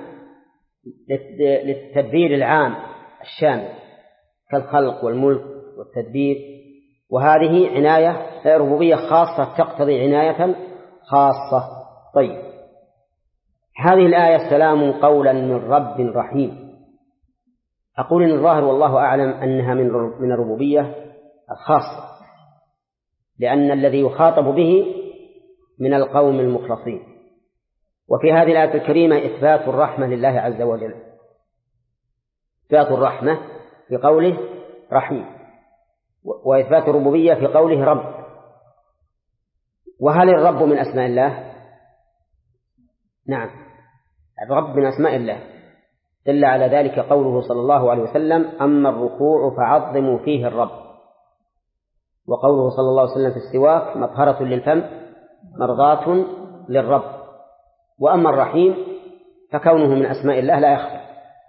للتدبير العام الشامل كالخلق والملك والتدبير، وهذه عناية ربوبية خاصة تقتضي عناية خاصة. طيب، هذه الآية سلام قولا من رب رحيم. أقول إن الظاهر والله أعلم أنها من الربوبية الخاصة، لأن الذي يخاطب به من القوم المخلصين. وفي هذه الآية الكريمة إثبات الرحمة لله عز وجل، إثبات الرحمة في قوله رحيم، وإثبات الربوبية في قوله رب. وهل الرب من أسماء الله؟ نعم، الرب من أسماء الله، دل على ذلك قوله صلى الله عليه وسلم أما الركوع فعظموا فيه الرب، وقوله صلى الله عليه وسلم في السواك مطهرة للفم مرضاة للرب. وأما الرحيم فكونه من أسماء الله لا يخفى.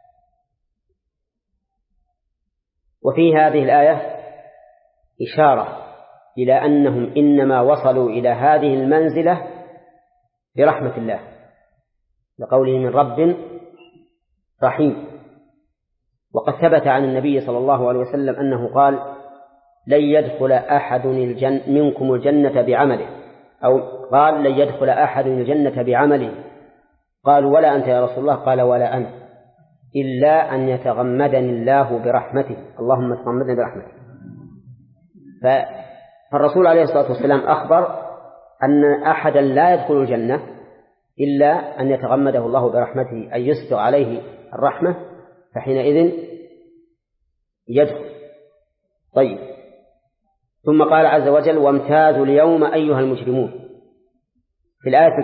وفي هذه الآية إشارة إلى أنهم إنما وصلوا إلى هذه المنزلة برحمة الله، لقوله من رب رحيم. وقد ثبت عن النبي صلى الله عليه وسلم أنه قال لن يدخل أحد منكم الجنة بعمله، أو قال لن يدخل أحد الجنة بعمله، قالوا ولا أنت يا رسول الله؟ قال ولا أنا، إلا أن يتغمدني الله برحمته، اللهم تغمدني برحمته. فالرسول عليه الصلاة والسلام أخبر أن أحدا لا يدخل الجنة إلا أن يتغمده الله برحمته، أن يسبغ عليه الرحمة، فحينئذ يدخل. طيب، ثم قال عز وجل: وامتازوا اليوم أيها المجرمون. في الآية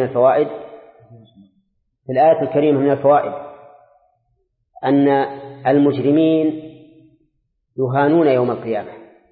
الكريمة من الفوائد أن المجرمين يهانون يوم القيامة،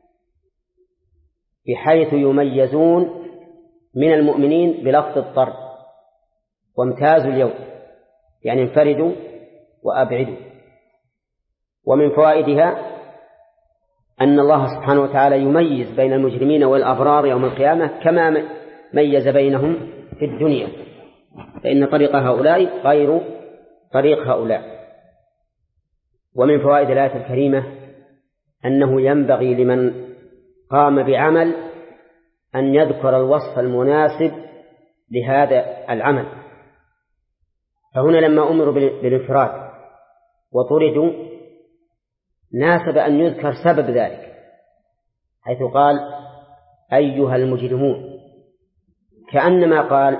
بحيث يميزون من المؤمنين بلفظ الطرد: وامتازوا اليوم، يعني انفردوا وأبعدوا. ومن فوائدها أن الله سبحانه وتعالى يميز بين المجرمين والأبرار يوم القيامة كما ميز بينهم في الدنيا، فإن طريق هؤلاء غير طريق هؤلاء. ومن فوائد الآية الكريمة أنه ينبغي لمن قام بعمل أن يذكر الوصف المناسب لهذا العمل. فهنا لما أمروا بالانفراد وطردوا ناسب أن يذكر سبب ذلك، حيث قال: أيها المجرمون، كأنما قال: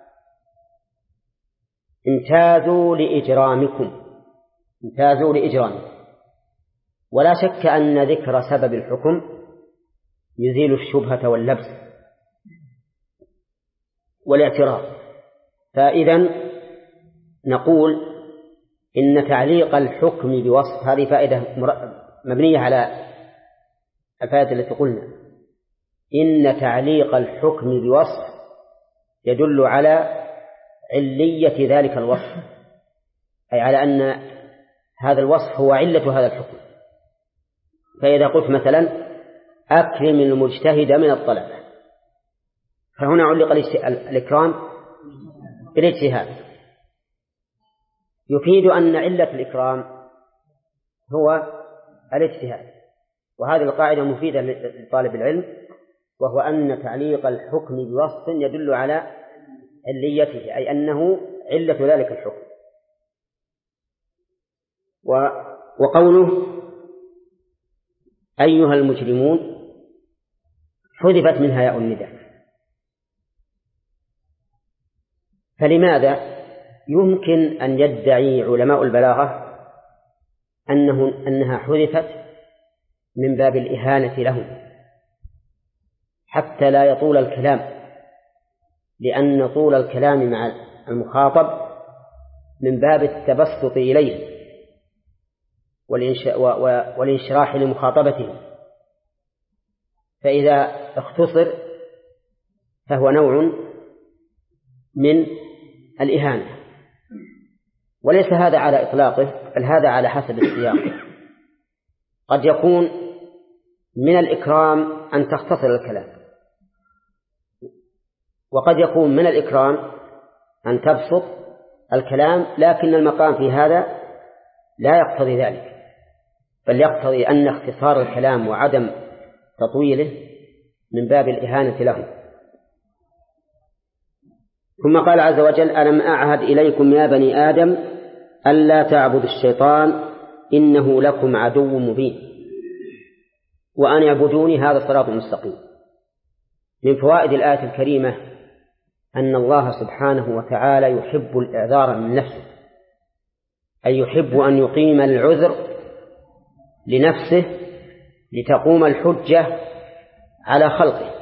امتازوا لإجرامكم. ولا شك أن ذكر سبب الحكم يزيل الشبهة واللبس والاعتراض. فإذا نقول إن تعليق الحكم بوصف، هذه فائدة مبنية على الفائدة التي قلنا، إن تعليق الحكم بوصف يدل على علية ذلك الوصف، أي على أن هذا الوصف هو علة هذا الحكم. فإذا قلت مثلا: أكرم المجتهد من الطلبة، فهنا علق الإكرام بالاجتهاد، يفيد أن علة الإكرام هو الاجتهاد. وهذه القاعدة مفيدة لطالب العلم، وهو أن تعليق الحكم بوصف يدل على عليته، أي أنه علة ذلك الحكم. وقوله أيها المجرمون حذفت منها ياء النداء، فلماذا؟ يمكن أن يدعي علماء البلاغة أنها حذفت من باب الإهانة لهم حتى لا يطول الكلام، لأن طول الكلام مع المخاطب من باب التبسط إليه والانشراح لمخاطبته، فإذا اختصر فهو نوع من الإهانة. وليس هذا على إطلاقه، بل هذا على حسب السياق. قد يكون من الإكرام أن تختصر الكلام، وقد يكون من الإكرام أن تبسط الكلام، لكن المقام في هذا لا يقتضي ذلك، بل يقتضي أن اختصار الكلام وعدم تطويله من باب الإهانة له. ثم قال عز وجل: ألم أعهد إليكم يا بني آدم ألا تعبدوا الشيطان إنه لكم عدو مبين وأن يعبدوني هذا صراط مستقيم. من فوائد الآية الكريمة أن الله سبحانه وتعالى يحب الإعذار من نفسه، أي يحب أن يقيم العذر لنفسه لتقوم الحجة على خلقه،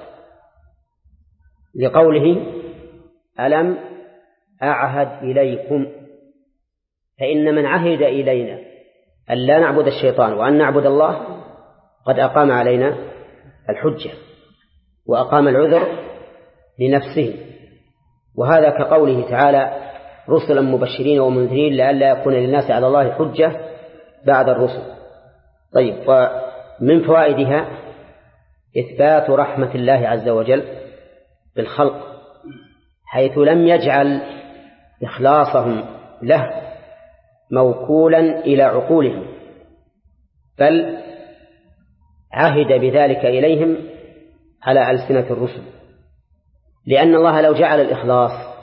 لقوله: ألم أعهد إليكم، فإن من عهد إلينا أن لا نعبد الشيطان وأن نعبد الله قد أقام علينا الحجة وأقام العذر لنفسه. وهذا كقوله تعالى: رسلا مبشرين ومنذرين لئلا يكون للناس على الله حجة بعد الرسل. طيب، ومن فوائدها إثبات رحمة الله عز وجل بالخلق، حيث لم يجعل إخلاصهم له موكولا إلى عقولهم، بل عهد بذلك إليهم على ألسنة الرسل، لأن الله لو جعل الإخلاص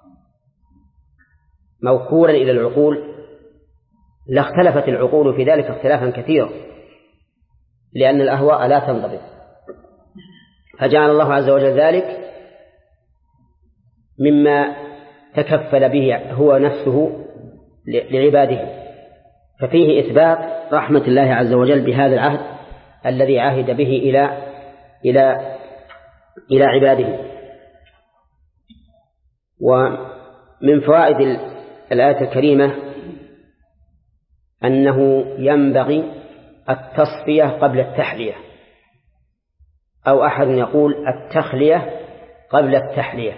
موكولا إلى العقول لاختلفت العقول في ذلك اختلافا كثيرا، لأن الأهواء لا تنضبط، فجعل الله عز وجل ذلك مما تكفل به هو نفسه لعباده، ففيه إثبات رحمة الله عز وجل بهذا العهد الذي عهد به إلى عباده. ومن فوائد الآية الكريمة أنه ينبغي التصفية قبل التحلية، أو أحد يقول التخلية قبل التحلية،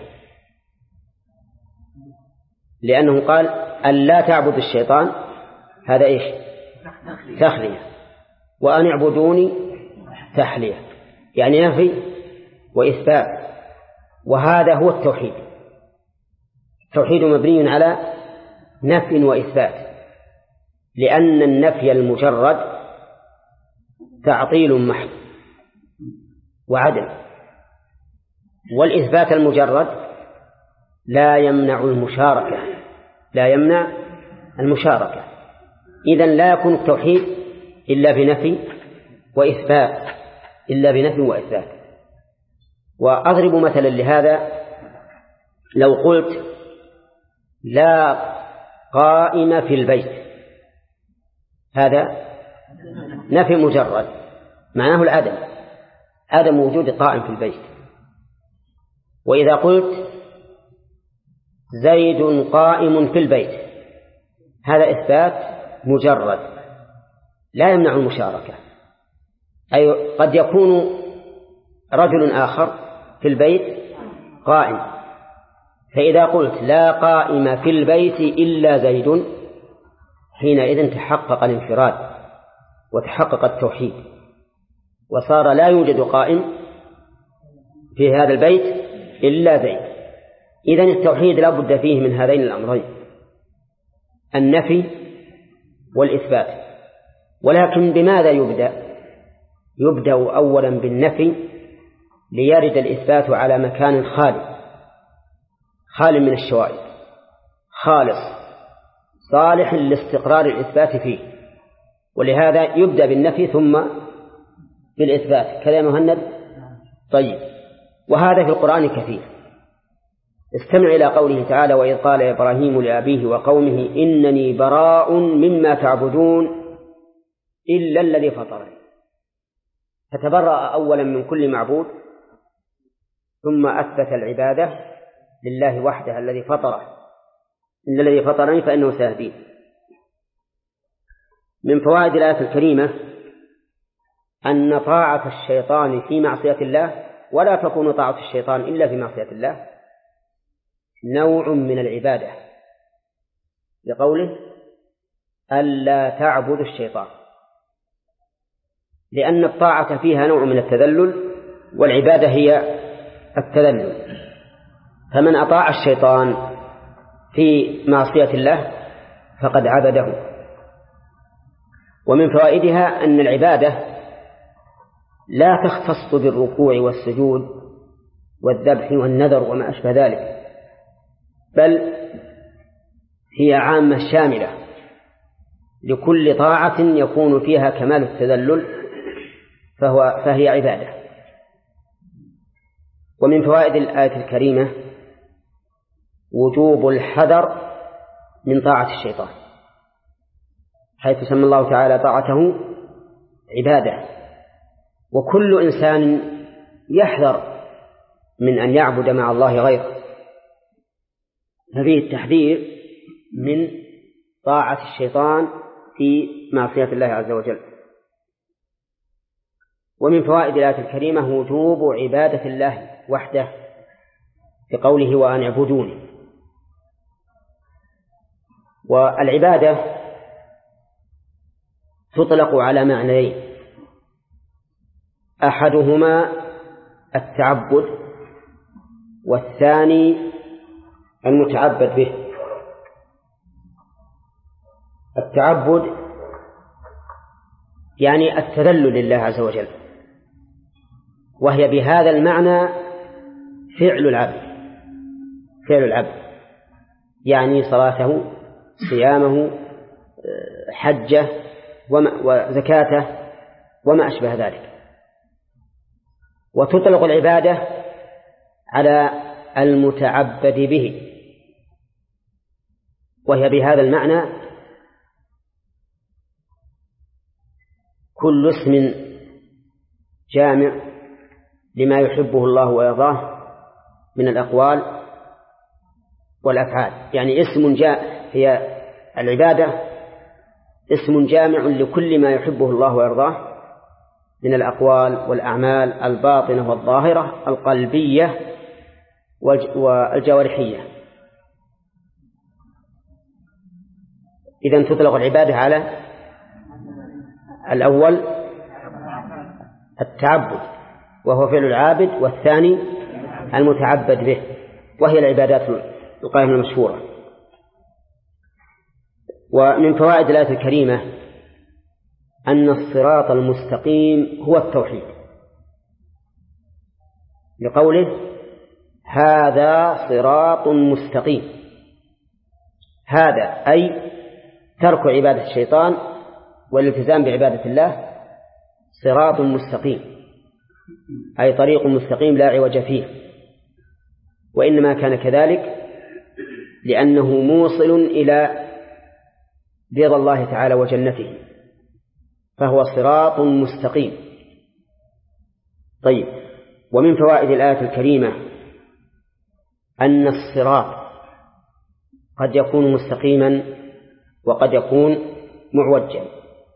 لأنه قال أن لا تعبد الشيطان، هذا إيش؟ تخلية، وأن اعبدوني تحلية، يعني نفي وإثبات، وهذا هو التوحيد. التوحيد مبني على نفي وإثبات، لأن النفي المجرد تعطيل محض وعدم، والإثبات المجرد لا يمنع المشاركة. إذن لا يكون التوحيد إلا بنفي وإثبات. وأضرب مثلا لهذا، لو قلت لا قائم في البيت، هذا نفي مجرد معناه عدم وجود قائم في البيت. وإذا قلت زيد قائم في البيت، هذا إثبات مجرد لا يمنع المشاركة، أي قد يكون رجل آخر في البيت قائم، فإذا قلت لا قائم في البيت إلا زيد، حينئذ تحقق الانفراد وتحقق التوحيد، وصار لا يوجد قائم في هذا البيت إلا زيد. إذن التوحيد لا بد فيه من هذين الأمرين، النفي والإثبات. ولكن بماذا يبدأ أولا بالنفي ليرد الإثبات على مكان خال من الشوائب، خالص صالح لاستقرار الإثبات فيه، ولهذا يبدأ بالنفي ثم بالإثبات. كلام مهند. طيب، وهذا في القرآن كثير. استمع إلى قوله تعالى: وإذ قال إبراهيم لأبيه وقومه إنني براء مما تعبدون إلا الذي فطرني. فتبرأ أولا من كل معبود، ثم أثبت العبادة لله وحده الذي فطره، إلا الذي فطرني فإنه سيهدين. من فوائد الآية الكريمة أن طاعة الشيطان في معصية الله، ولا تكون طاعة الشيطان إلا في معصية الله، نوع من العبادة، لقوله ألا تعبد الشيطان، لأن الطاعة فيها نوع من التذلل، والعبادة هي التذلل. فمن أطاع الشيطان في معصية الله فقد عبده. ومن فوائدها أن العبادة لا تختص بالركوع والسجود والذبح والنذر وما أشبه ذلك، بل هي عامة شاملة لكل طاعة يكون فيها كمال التذلل فهي عبادة. ومن فوائد الآية الكريمة وجوب الحذر من طاعة الشيطان، حيث سمى الله تعالى طاعته عبادة، وكل إنسان يحذر من أن يعبد مع الله غيره، ففيه التحذير من طاعة الشيطان في معصية الله عز وجل. ومن فوائد الآية الكريمة وجوب عبادة الله وحده في قوله وأن اعبدوني. والعبادة تطلق على معنيين: أحدهما التعبد، والثاني المتعبد به. التعبد يعني التذلل لله عز وجل، وهي بهذا المعنى فعل العبد، يعني صلاته، صيامه، حجه وزكاته وما أشبه ذلك. وتطلق العبادة على المتعبد به، وهي بهذا المعنى كل اسم جامع لما يحبه الله ويرضاه من الأقوال والأفعال. يعني اسم هي العبادة اسم جامع لكل ما يحبه الله ويرضاه من الأقوال والأعمال الباطنة والظاهرة القلبية والجوارحية. إذن تطلق العبادة على الأول التعبد وهو فعل العابد، والثاني المتعبد به، وهي العبادات القائمة المشهورة. ومن فوائد الآية الكريمة أن الصراط المستقيم هو التوحيد، لقوله هذا صراط مستقيم. هذا أي ترك عبادة الشيطان والالتزام بعبادة الله صراط مستقيم، أي طريق مستقيم لا عوج فيه، وإنما كان كذلك لأنه موصل إلى رضا الله تعالى وجنته، فهو صراط مستقيم. طيب، ومن فوائد الآية الكريمة أن الصراط قد يكون مستقيما وقد يكون معوجا.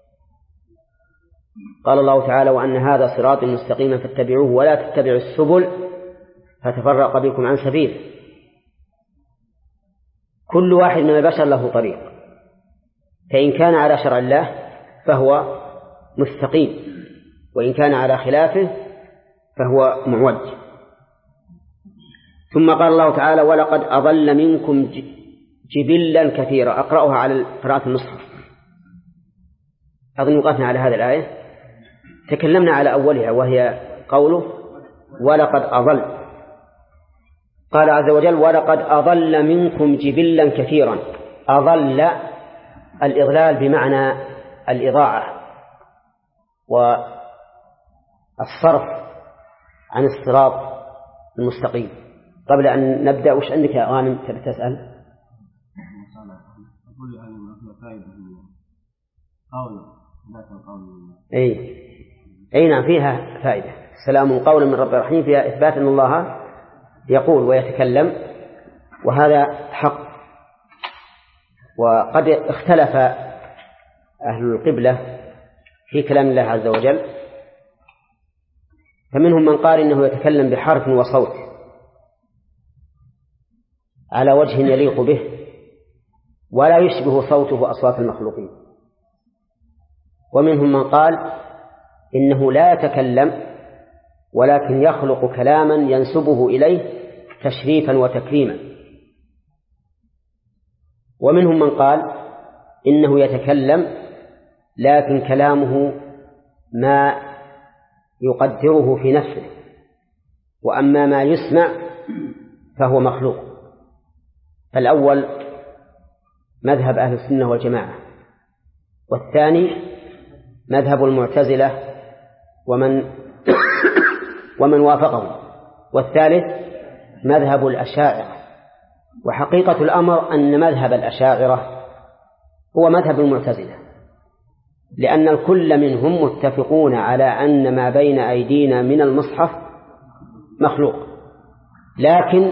قال الله تعالى وأن هذا صراط مستقيما فاتبعوه ولا تتبعوا السبل فتفرق بكم عن سبيله. كل واحد من البشر له طريق، فإن كان على شرع الله فهو مستقيم، وإن كان على خلافه فهو معوج. ثم قال الله تعالى ولقد أضل منكم جبلا كثيرا. أقرأها على قراءة المصحف. أظن وقفنا على هذه الآية، تكلمنا على أولها وهي قوله ولقد أضل. قال عز وجل ولقد أضل منكم جبلا كثيرا. أضل الإضلال بمعنى الإضاعة والصرف عن الصراط المستقيم. قبل أن نبدأ وش عندك يا غانم تسأل؟ أي نعم فيها فائدة. سلام قولا من رب رحيم فيها إثبات أن الله يقول ويتكلم، وهذا حق. وقد اختلف أهل القبلة في كلام الله عز وجل، فمنهم من قال إنه يتكلم بحرف وصوت على وجه يليق به ولا يشبه صوته أصوات المخلوقين، ومنهم من قال إنه لا يتكلم ولكن يخلق كلاما ينسبه إليه تشريفا وتكريما، ومنهم من قال إنه يتكلم لكن كلامه ما يقدره في نفسه، وأما ما يسمع فهو مخلوق. فالأول مذهب أهل السنة والجماعة، والثاني مذهب المعتزلة ومن وافقهم، والثالث مذهب الأشاعرة. وحقيقة الأمر أن مذهب الأشاعرة هو مذهب المعتزلة، لأن الكل منهم متفقون على أن ما بين أيدينا من المصحف مخلوق، لكن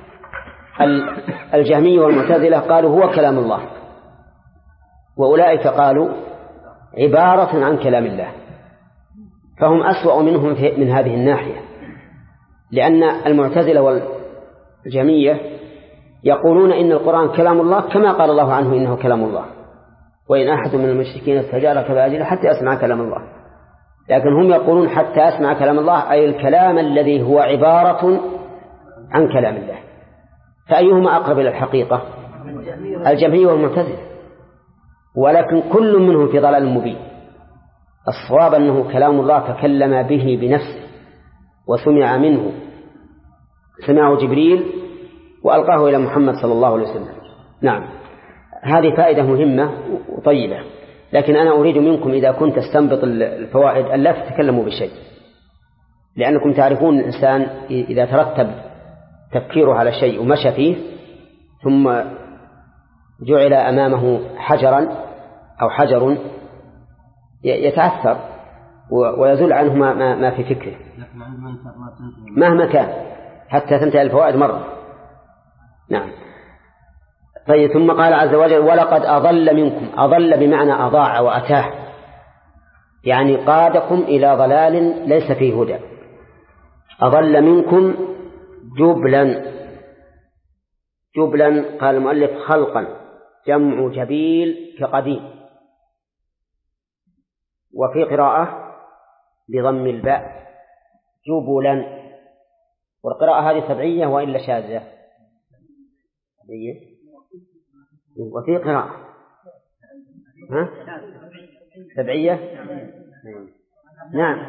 الجهمية والمعتزلة قالوا هو كلام الله، وأولئك قالوا عبارة عن كلام الله، فهم أسوأ منهم من هذه الناحية، لأن المعتزلة والجهمية يقولون إن القرآن كلام الله كما قال الله عنه إنه كلام الله، وإن أحد من المشركين استجارك فأجله حتى أسمع كلام الله. لكن هم يقولون حتى أسمع كلام الله أي الكلام الذي هو عبارة عن كلام الله. فأيهما أقرب إلى الحقيقة؟ الجهمية والمعتزلة، ولكن كل منهم في ضلال مبين. الصواب أنه كلام الله تكلم به بنفسه وسمع منه، سمعه جبريل وألقاه إلى محمد صلى الله عليه وسلم. نعم، هذه فائدة مهمة وطيبة، لكن أنا أريد منكم إذا كنت تستنبط الفوائد أن لا تتكلموا بشيء، لأنكم تعرفون الإنسان إذا ترتب تفكيره على شيء ومشى فيه ثم جعل أمامه حجرا أو حجر يتعثر ويزول عنه ما في فكره مهما كان حتى تنتهي الفوائد مرة. نعم. طيب ثم قال عز وجل ولقد أضل منكم. أضل بمعنى أضاع وأتاه، يعني قادكم إلى ضلال ليس فيه هدى. أضل منكم جبلا. جبلا قال المؤلف خلقا، جمع جبيل كقديم. وفي قراءة بضم الباء جبلا، والقراءة هذه سبعية وإلا شاذة. وفي قراءة سبعية. نعم.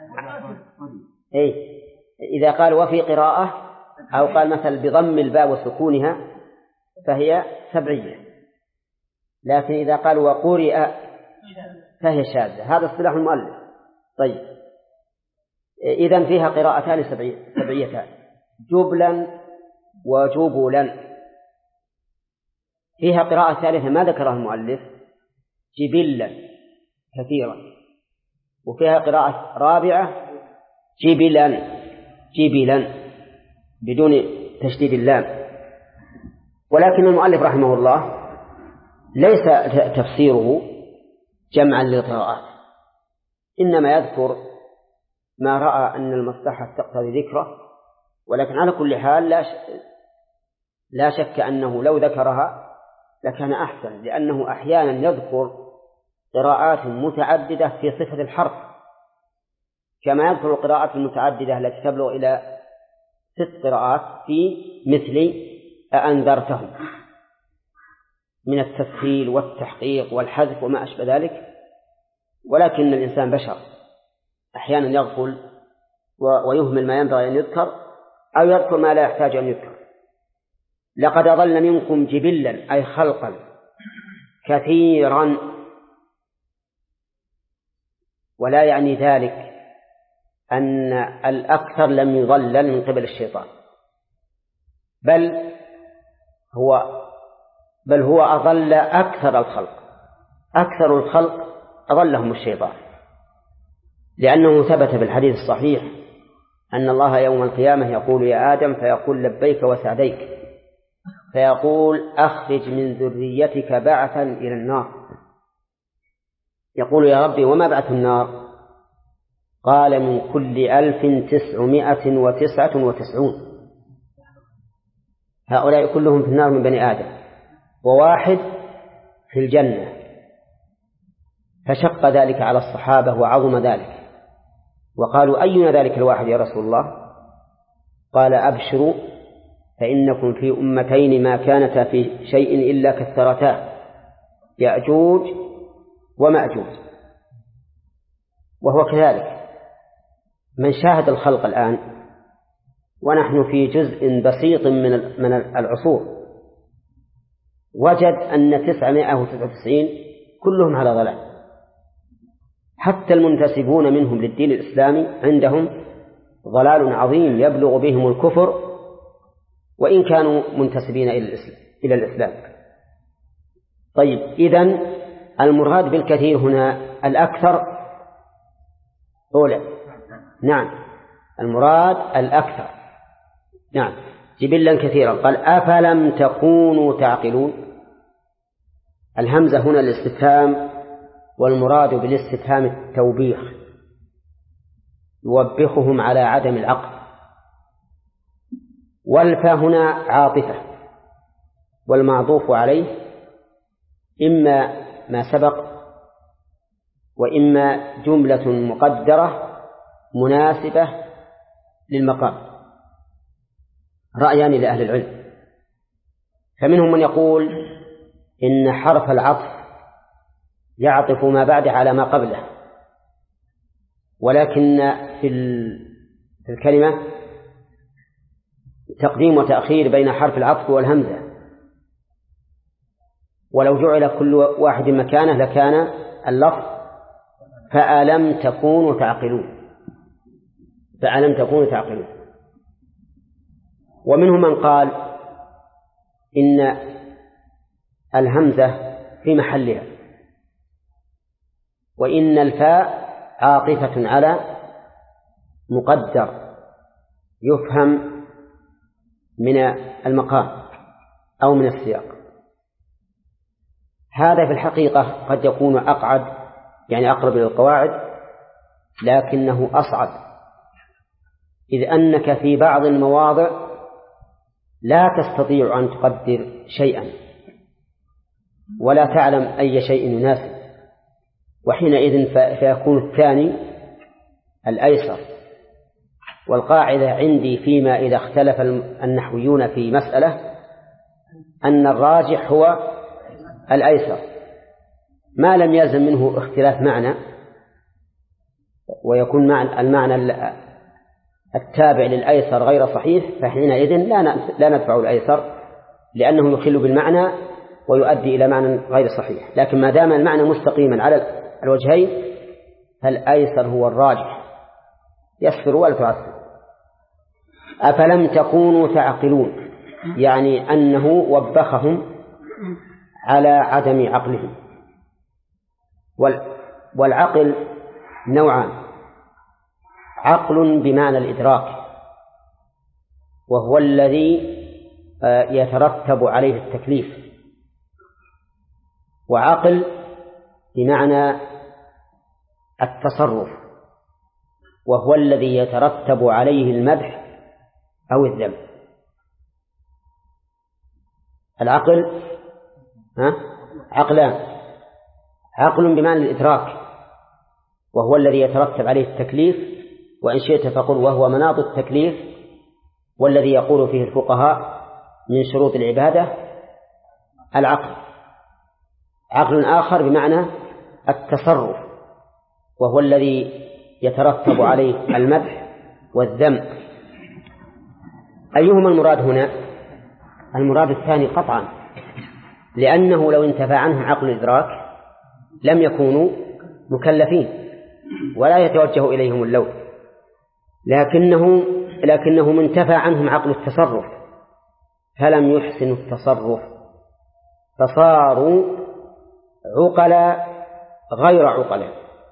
إذا قال وفي قراءة أو قال مثل بضم الباء وسكونها فهي سبعية، لكن إذا قال وقرئ فهي شاذة. هذا اصطلاح المؤلف. طيب إذن فيها قراءتان سبعيتان، جبلا وجبلا. فيها قراءة ثالثة ما ذكرها المؤلف، جبلا كثيرا. وفيها قراءة رابعة جبلا، جبلا بدون تشديد اللام. ولكن المؤلف رحمه الله ليس تفسيره جمعا للقراءات، إنما يذكر ما رأى أن المصلحة تقتضي ذكره. ولكن على كل حال لا شك أنه لو ذكرها لكان أحسن، لأنه أحيانا يذكر قراءات متعددة في صفة الحرف، كما يذكر القراءات المتعددة التي تبلغ إلى 6 قراءات في مثل أأنذرتهم من التسهيل والتحقيق والحذف وما أشبه ذلك. ولكن الإنسان بشر، أحيانا يغفل ويهمل ما ينبغي أن يذكر أو يذكر ما لا يحتاج أن يذكر. لقد أضل منكم جبلا أي خلقا كثيرا، ولا يعني ذلك أن الأكثر لم يضلل من قبل الشيطان، بل هو أضل أكثر الخلق. أكثر الخلق أضلهم الشيطان، لأنه ثبت في الحديث الصحيح أن الله يوم القيامة يقول يا آدم فيقول لبيك وسعديك، فيقول أخرج من ذريتك بعثا إلى النار. يقول يا ربي وما بعث النار؟ قال من كل 1999. هؤلاء كلهم في النار من بني آدم، وواحد في الجنة. فشق ذلك على الصحابة وعظم ذلك، وقالوا أينا ذلك الواحد يا رسول الله؟ قال أبشروا فإنكم في أمتين ما كانتا في شيء إلا كثرتا، يأجوج ومأجوج. وهو كذلك، من شاهد الخلق الآن ونحن في جزء بسيط من العصور وجد أن 999 كلهم على ضلال. حتى المنتسبون منهم للدين الإسلامي عندهم ضلال عظيم يبلغ بهم الكفر وإن كانوا منتسبين إلى الإسلام. طيب إذن المراد بالكثير هنا الأكثر أولى. نعم المراد الأكثر. نعم جبلا كثيرا. قال أفلم تكونوا تعقلون. الهمزة هنا الاستفهام، والمراد بالاستفهام التوبيخ، يوبخهم على عدم العقل. والفاء هنا عاطفة، والمعطوف عليه إما ما سبق وإما جملة مقدرة مناسبة للمقام. رأيان لأهل العلم، فمنهم من يقول إن حرف العطف يعطف ما بعده على ما قبله، ولكن في الكلمة تقديم وتأخير بين حرف العطف والهمزة، ولو جعل كل واحد مكانه لكان اللفظ فألم تكونوا تعقلون. فألم تكونوا تعقلون. ومنهم من قال إن الهمزة في محلها، وإن الفاء عاطفة على مقدر يفهم من المقام أو من السياق. هذا في الحقيقة قد يكون أقعد، يعني أقرب إلى القواعد، لكنه أصعب، إذ أنك في بعض المواضع لا تستطيع أن تقدر شيئا ولا تعلم أي شيء يناسب، وحينئذ فيكون الثاني الأيسر. والقاعدة عندي فيما إذا اختلف النحويون في مسألة أن الراجح هو الأيسر، ما لم يلزم منه اختلاف معنى ويكون المعنى التابع للأيسر غير صحيح، فحينئذ لا ندفع الأيسر لأنه يخل بالمعنى ويؤدي إلى معنى غير صحيح. لكن ما دام المعنى مستقيما على الوجهين فالأيسر هو الراجح، يسفر ولا تعسر. أفلم تكونوا تعقلون، يعني أنه وبخهم على عدم عقلهم. والعقل نوعان: عقل بمعنى الإدراك وهو الذي يترتب عليه التكليف، وعقل بمعنى التصرف وهو الذي يترتب عليه المدح أو الذم. العقل عقلان: عقل بمعنى الإدراك وهو الذي يترتب عليه التكليف، وإن شئت فقل وهو مناط التكليف، والذي يقول فيه الفقهاء من شروط العبادة العقل. عقل آخر بمعنى التصرف وهو الذي يترتب عليه المدح والذم. أيهما المراد هنا؟ المراد الثاني قطعا، لأنه لو انتفى عنهم عقل الإدراك لم يكونوا مكلفين ولا يتوجه إليهم اللوم، لكنه انتفى عنهم عقل التصرف فلم يحسنوا التصرف فصاروا عقلا غير عقلا.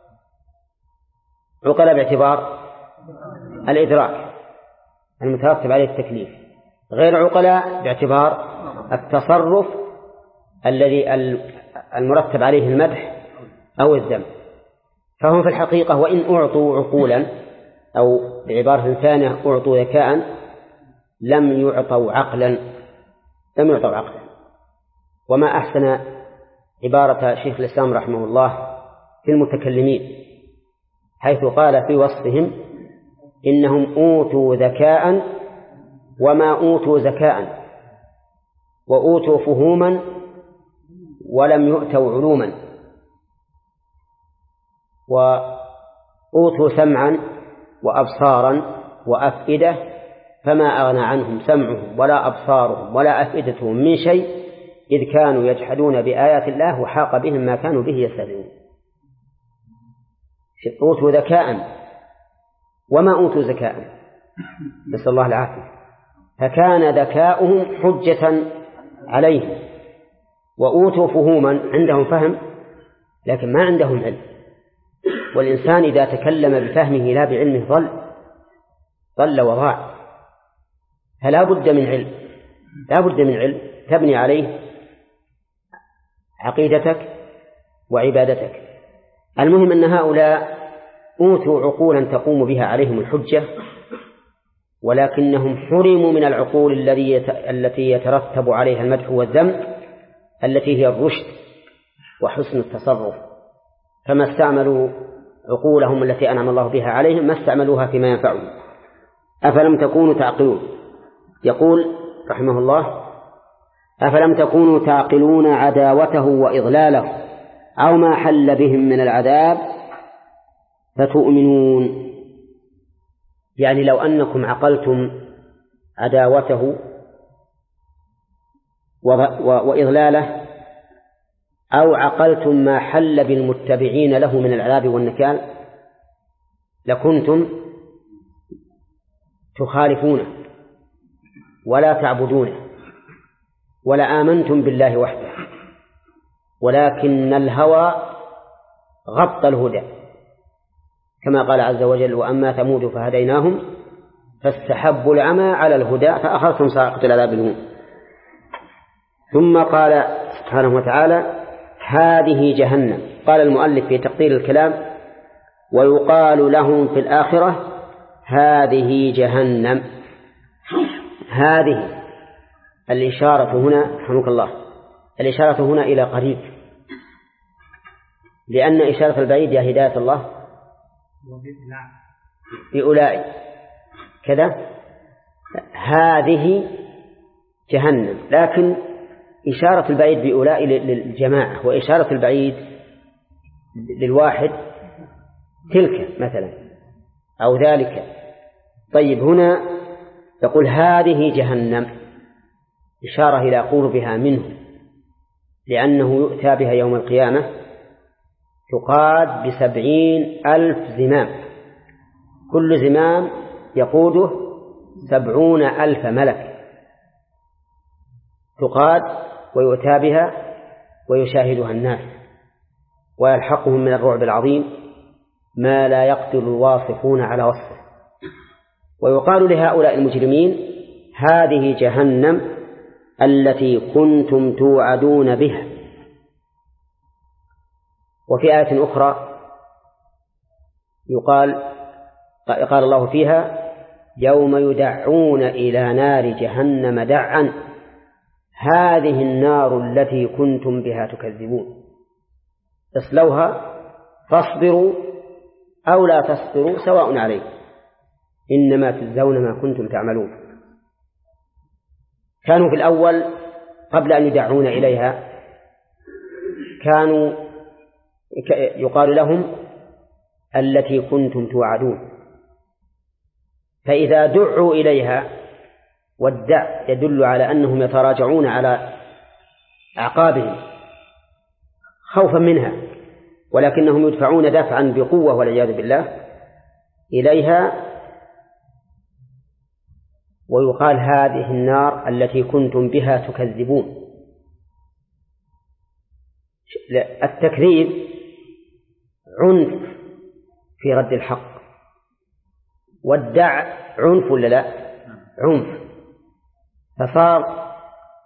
عقلا باعتبار الإدراك المترتب عليه التكليف، غير عقلا باعتبار التصرف الذي المرتب عليه المدح أو الذم. فهم في الحقيقة وإن أعطوا عقولا أو بعبارة ثانية أعطوا ذكاء لم يعطوا عقلا. وما أحسن عبارة شيخ الإسلام رحمه الله في المتكلمين حيث قال في وصفهم إنهم أوتوا ذكاء وما أوتوا ذكاء، وأوتوا فهوما ولم يؤتوا علوما، وأوتوا سمعا وأبصارا وأفئدة فما أغنى عنهم سمعهم ولا أبصارهم ولا أفئدتهم من شيء إذ كانوا يجحدون بآيات الله وحاق بهم ما كانوا به يستهزئون. أوتوا ذكاء وما أوتوا ذكاء، نسأل الله العافية، فكان ذكاؤهم حجة عليهم، وأوتوا فهوما عندهم فهم لكن ما عندهم علم. والإنسان إذا تكلم بفهمه لا بعلمه ضل وضاع. فلا بد من علم تبني عليه عقيدتك وعبادتك. المهم أن هؤلاء أوتوا عقولا تقوم بها عليهم الحجة، ولكنهم حرموا من العقول التي يترتب عليها المدح والذم، التي هي الرشد وحسن التصرف، فما استعملوا عقولهم التي أنعم الله بها عليهم ما استعملوها فيما ينفعهم. أفلم تكونوا تعقلون. يقول رحمه الله: أفلم تكونوا تعقلون عداوته وإضلاله أو ما حل بهم من العذاب فتؤمنون. يعني لو أنكم عقلتم عداوته وإضلاله أو عقلتم ما حل بالمتبعين له من العذاب والنكال لكنتم تخالفونه ولا تعبدونه ولا آمنتم بالله وحده، ولكن الهوى غطى الهدى، كما قال عز وجل: وأما ثمود فهديناهم فاستحبوا العمى على الهدى فأخذتهم صاعقة العذاب الهون. ثم قال سبحانه وتعالى: هذه جهنم. قال المؤلف في تقدير الكلام: ويقال لهم في الآخرة هذه جهنم. هذه الإشارة هنا رحمك الله، الإشارة هنا إلى قريب، لأن إشارة البعيد يا هداية الله بأولئك كذا، هذه جهنم، لكن إشارة البعيد بأولئك للجماعة، وإشارة البعيد للواحد تلك مثلا أو ذلك. طيب هنا يقول هذه جهنم، إشارة إلى قربها منه، لأنه يؤتى بها يوم القيامة تقاد 70,000 زمام، كل زمام يقوده 70,000 ملك، تقاد ويؤتى بها ويشاهدها الناس، ويلحقهم من الرعب العظيم ما لا يقدر الواصفون على وصفه. ويقال لهؤلاء المجرمين هذه جهنم التي كنتم توعدون بها. وفي آية أخرى قال الله فيها: يوم يدعون إلى نار جهنم دعا هذه النار التي كنتم بها تكذبون اصلوها فاصبروا أو لا تصبروا سواء عليكم إنما تجزون ما كنتم تعملون. كانوا في الأول قبل أن يدعون إليها كانوا يقال لهم التي كنتم توعدون، فإذا دعوا إليها، والدع يدل على أنهم يتراجعون على أعقابهم خوفا منها، ولكنهم يدفعون دفعا بقوة والعياذ بالله إليها، ويقال هذه النار التي كنتم بها تكذبون. التكذيب عنف في رد الحق، والدع عنف ولا لا؟ عنف، فصار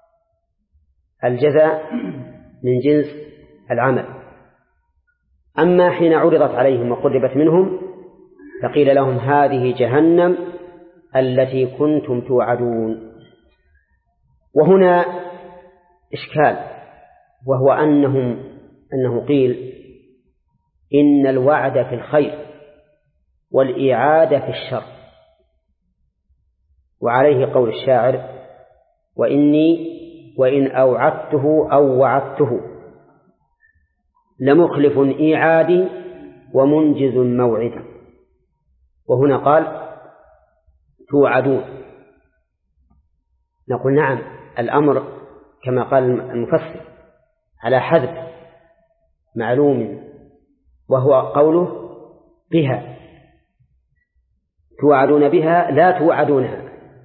الجزاء من جنس العمل. أما حين عرضت عليهم وقربت منهم فقيل لهم هذه جهنم التي كنتم توعدون. وهنا إشكال، وهو أنه قيل إن الوعد في الخير والإعادة في الشر، وعليه قول الشاعر: وإني وإن أوعدته أو وعدته لمخلف إيعادي ومنجز موعدي. وهنا قال توعدون، نقول نعم، الأمر كما قال المفسر على حذف معلوم، وهو قوله بها، توعدون بها لا توعدونها.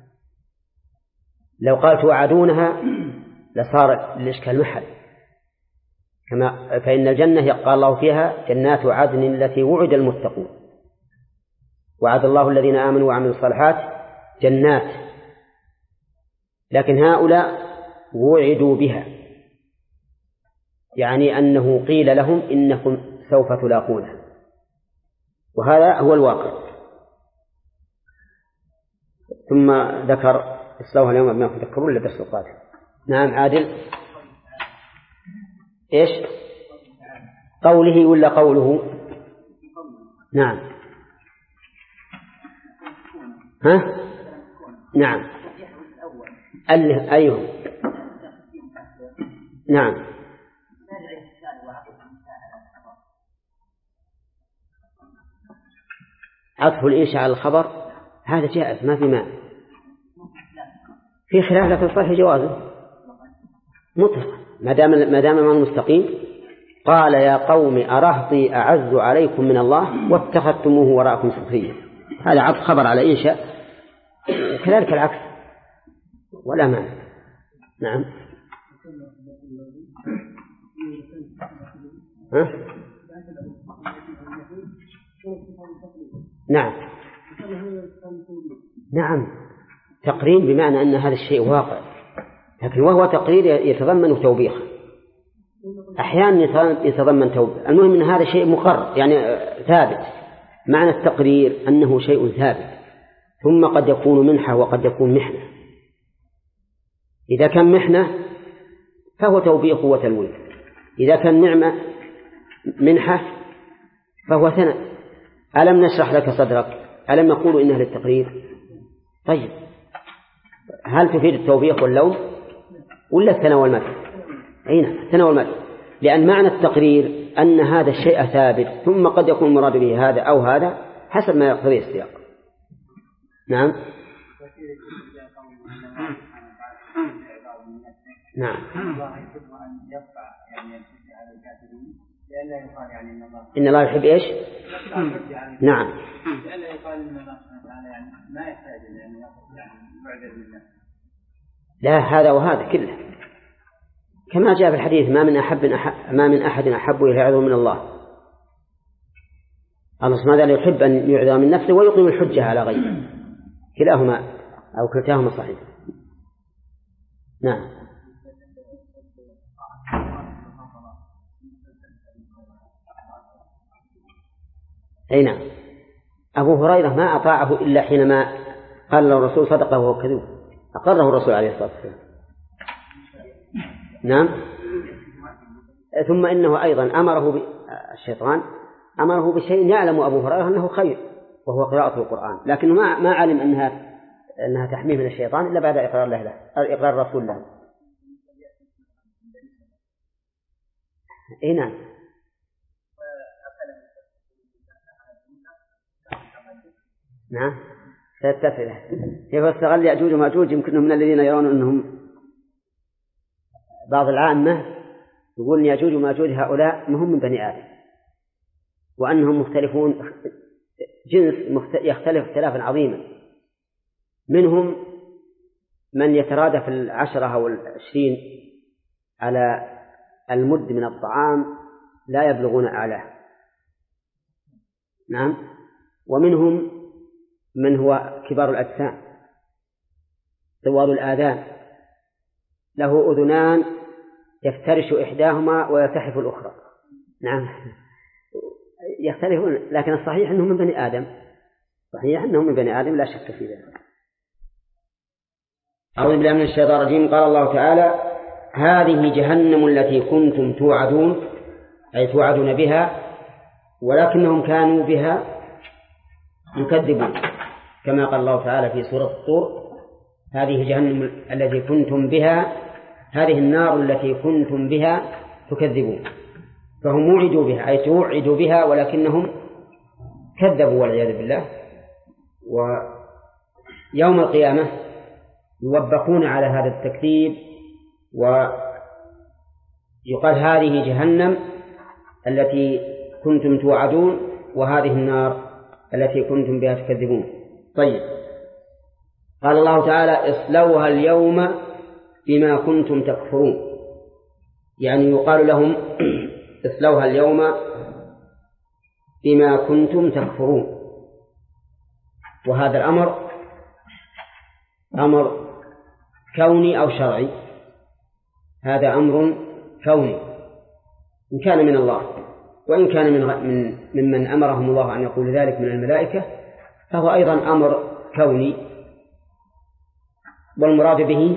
لو قال توعدونها لصار الإشكال محل، فإن الجنة قال الله فيها جنات عدن التي وعد المتقون، وعد الله الذين آمنوا وعملوا الصالحات جنات، لكن هؤلاء وعدوا بها، يعني أنه قيل لهم إنكم سوف تلاقونها، وهذا هو الواقع. ثم ذكر اصلوها اليوم بما تذكرون لدرس القادم. نعم عادل، إيش قوله ولا قوله؟ نعم، ها نعم، أيوه نعم، عطف الإنشاء على الخبر هذا جائز ما في مانع، في خلاف لكن صحيح جوازه مطلق ما دام ما مستقيم. قال يا قوم أرهطي أعز عليكم من الله واتخذتموه وراءكم سخريا، هذا عطف خبر على إنشاء، وكذلك العكس ولا مانع. نعم. ها؟ نعم. نعم، تقرير بمعنى أن هذا الشيء واقع، لكن وهو تقرير يتضمن توبيخ، أحيانا يتضمن توبيخ. المهم أن هذا شيء مقرر يعني ثابت. معنى التقرير أنه شيء ثابت، ثم قد يكون منحة وقد يكون محنة. إذا كان محنة فهو توبيخ وتلويث، إذا كان نعمة منحة فهو ثناء. ألم نشرح لك صدرك؟ ألم نقول إنها للتقرير؟ طيب، هل تفيد التوبيخ واللوم ولا الثناء والمدح؟ أين الثناء والمدح؟ لأن معنى التقرير أن هذا الشيء ثابت، ثم قد يكون المراد به هذا أو هذا حسب ما يقتضي السياق. نعم. نعم. إن الله يحب إيش؟ نعم. لا، هذا وهذا كله كما جاء في الحديث: ما من أحد أحب إلى عذر من الله. الله سبحانه وتعالى يحب أن يعذر من نفسه ويقيم الحجة على غيره، كلاهما أو كلتاهما صحيح. نعم. أي نعم. أبو هريرة ما أطاعه إلا حينما قال له الرسول صدقه وهو كذوب، أقره الرسول عليه الصلاة والسلام. نعم. ثم إنه أيضا الشيطان أمره بشيء يعلم أبو هريرة أنه خير، وهو قراءة القرآن، لكنه ما علم أنها تحميه من الشيطان إلا بعد إقرار الرسول له. إيه نعم. نعم. ستتفل كيف استغل يأجوج ومأجوج؟ يمكنهم من الذين يرون أنهم بعض العامة يقول يأجوج ومأجوج هؤلاء مهم من بني آدم، وأنهم مختلفون جنس يختلف اختلافا عظيما. منهم من يترادف 10 أو 20 على المد من الطعام لا يبلغون أعلاه. نعم. ومنهم من هو كبار الأجسام طوال الآذان، له أذنان يفترش إحداهما ويلتحف الأخرى. نعم، يختلفون، لكن الصحيح أنهم من بني آدم، صحيح أنهم من بني آدم لا شك في ذلك. أعوذ بالله من الشيطان الرجيم. قال الله تعالى: هذه جهنم التي كنتم توعدون، أي توعدون بها ولكنهم كانوا بها يكذبون، كما قال الله تعالى في سورة الطور: هذه جهنم التي كنتم بها، هذه النار التي كنتم بها تكذبون. فهم وعدوا بها، أي توعدوا بها ولكنهم كذبوا والعياذ بالله. ويوم القيامة يوبخون على هذا التكذيب، ويقال: هذه جهنم التي كنتم توعدون، وهذه النار التي كنتم بها تكذبون. طيب، قال الله تعالى: اصلوها اليوم بما كنتم تكفرون، يعني يقال لهم: اصلوها اليوم بما كنتم تكفرون. وهذا الأمر أمر كوني أو شرعي؟ هذا أمر كوني إن كان من الله، وإن كان ممن أمرهم الله أن يقول ذلك من الملائكة فهو أيضا أمر كوني، والمراد به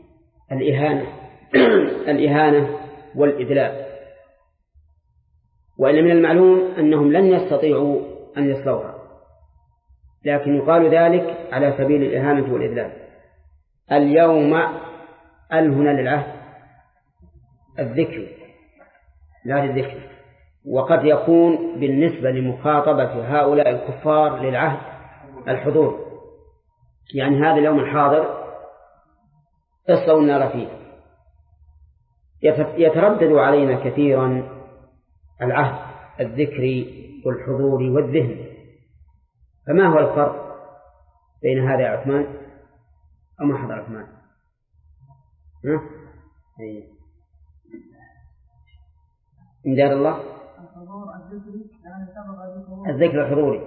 الإهانة والإذلال. وإن من المعلوم أنهم لن يستطيعوا أن يصلوها، لكن يقال ذلك على سبيل الإهانة والإذلال. اليوم هنا للعهد الذكر لا للذكر، وقد يكون بالنسبة لمخاطبة هؤلاء الكفار للعهد الحضور، يعني هذا اليوم الحاضر اصلوا النار فيه. يتردد علينا كثيرا العهد الذكري والحضور والذهن، فما هو الفرق بين هذا يا عثمان أو ما حضر عثمان؟ من دار الله الذكر الحضوري،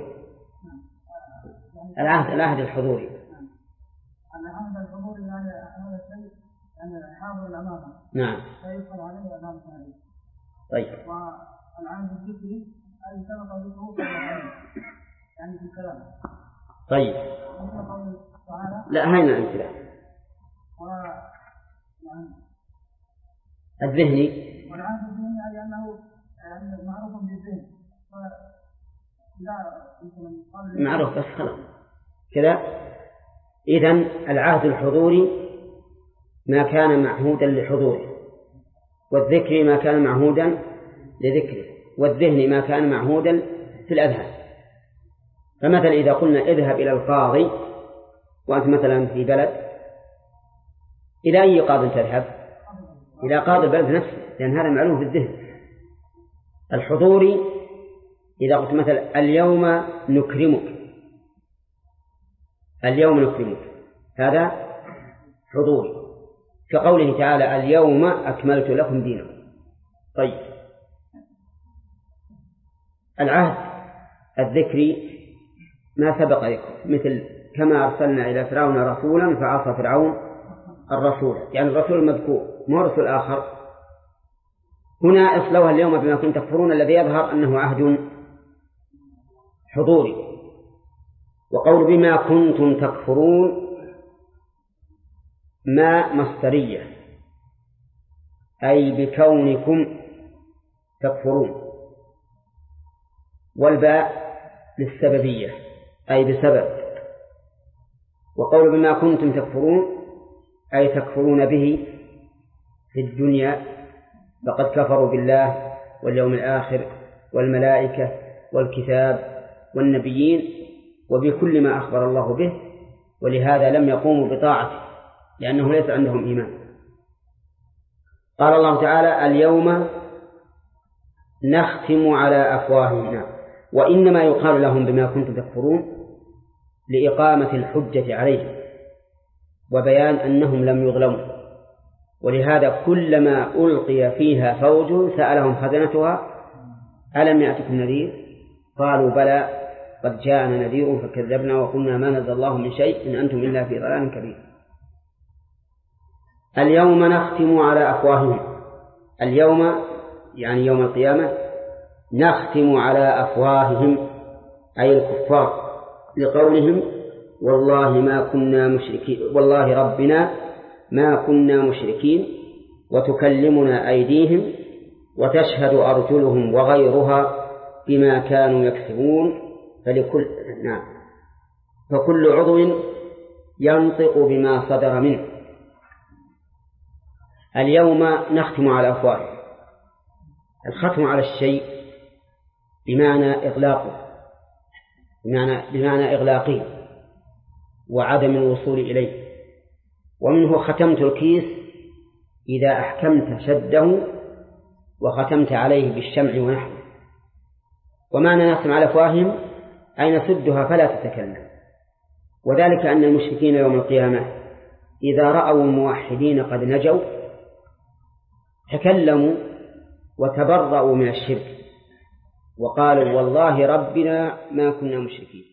العهد الحضوري. العهد الحضوري يعني هذا الشيء يعني حاضر الأمانة. نعم. لا يدخل عليه أمام ثاني. طيب. والعهد الذكري أي سبق ذكره يعني في الكلام. طيب. لا هاينا أمثلة. الذهني. والعهد الذهني أي أنه معروف بالذهن. معروف بس خلاص كذا. إذن العهد الحضوري ما كان معهودا لحضوره، والذكر ما كان معهودا لذكره، والذهن ما كان معهودا في الأذهان. فمثلا إذا قلنا اذهب إلى القاضي وأنت مثلا في بلد، إلى أي قاضي تذهب؟ إلى قاضي البلد نفسه، لأن هذا معلوم في الذهن. الحضوري إذا قلت مثلا اليوم نكرمك، اليوم نكرمك، هذا حضوري، كقوله تعالى اليوم أكملت لكم دينكم. طيب. العهد الذكري ما سبق ذكره، مثل كما أرسلنا إلى فرعون رسولا فعصى فرعون الرسول، يعني الرسول المذكور مو رسول آخر. هنا اصلوها اليوم بما كنتم تكفرون، الذي يظهر أنه عهد حضوري. وقول بما كنتم تكفرون ما مصدرية، أي بكونكم تكفرون، والباء للسببية أي بسبب. وقول بما كنتم تكفرون أي تكفرون به في الدنيا، فقد كفروا بالله واليوم الآخر والملائكة والكتاب والنبيين وبكل ما أخبر الله به، ولهذا لم يقوموا بطاعته لأنه ليس عندهم إيمان. قال الله تعالى اليوم نختم على أفواههم، وإنما يقال لهم بما كنتم تكفرون لإقامة الحجة عليهم وبيان أنهم لم يظلموا. ولهذا كلما ألقي فيها فوج سألهم خزنتها ألم يأتكم نذير؟ قالوا بلى قد جاءنا نذير فكذبنا وقلنا ما نزل الله من شيء إن أنتم إلا في ضلال كبير. اليوم نختم على أفواههم، اليوم يعني يوم القيامة، نختم على أفواههم أي الكفار، لقولهم والله ما كنا مشركين، والله ربنا ما كنا مشركين، وتكلمنا أيديهم وتشهد أرجلهم وغيرها بما كانوا يكسبون، فكل عضو ينطق بما صدر منه. اليوم نختم على أفواههم، الختم على الشيء بمعنى إغلاقه، بمعنى إغلاقه وعدم الوصول إليه. ومنه ختمت الكيس إذا أحكمت شده وختمت عليه بالشمع ونحوه. ومعنى نختم على أفواههم أي نسدها فلا تتكلم. وذلك أن المشركين يوم القيامة إذا رأوا الموحدين قد نجوا تكلموا وتبرأوا من الشرك وقالوا والله ربنا ما كنا مشركين.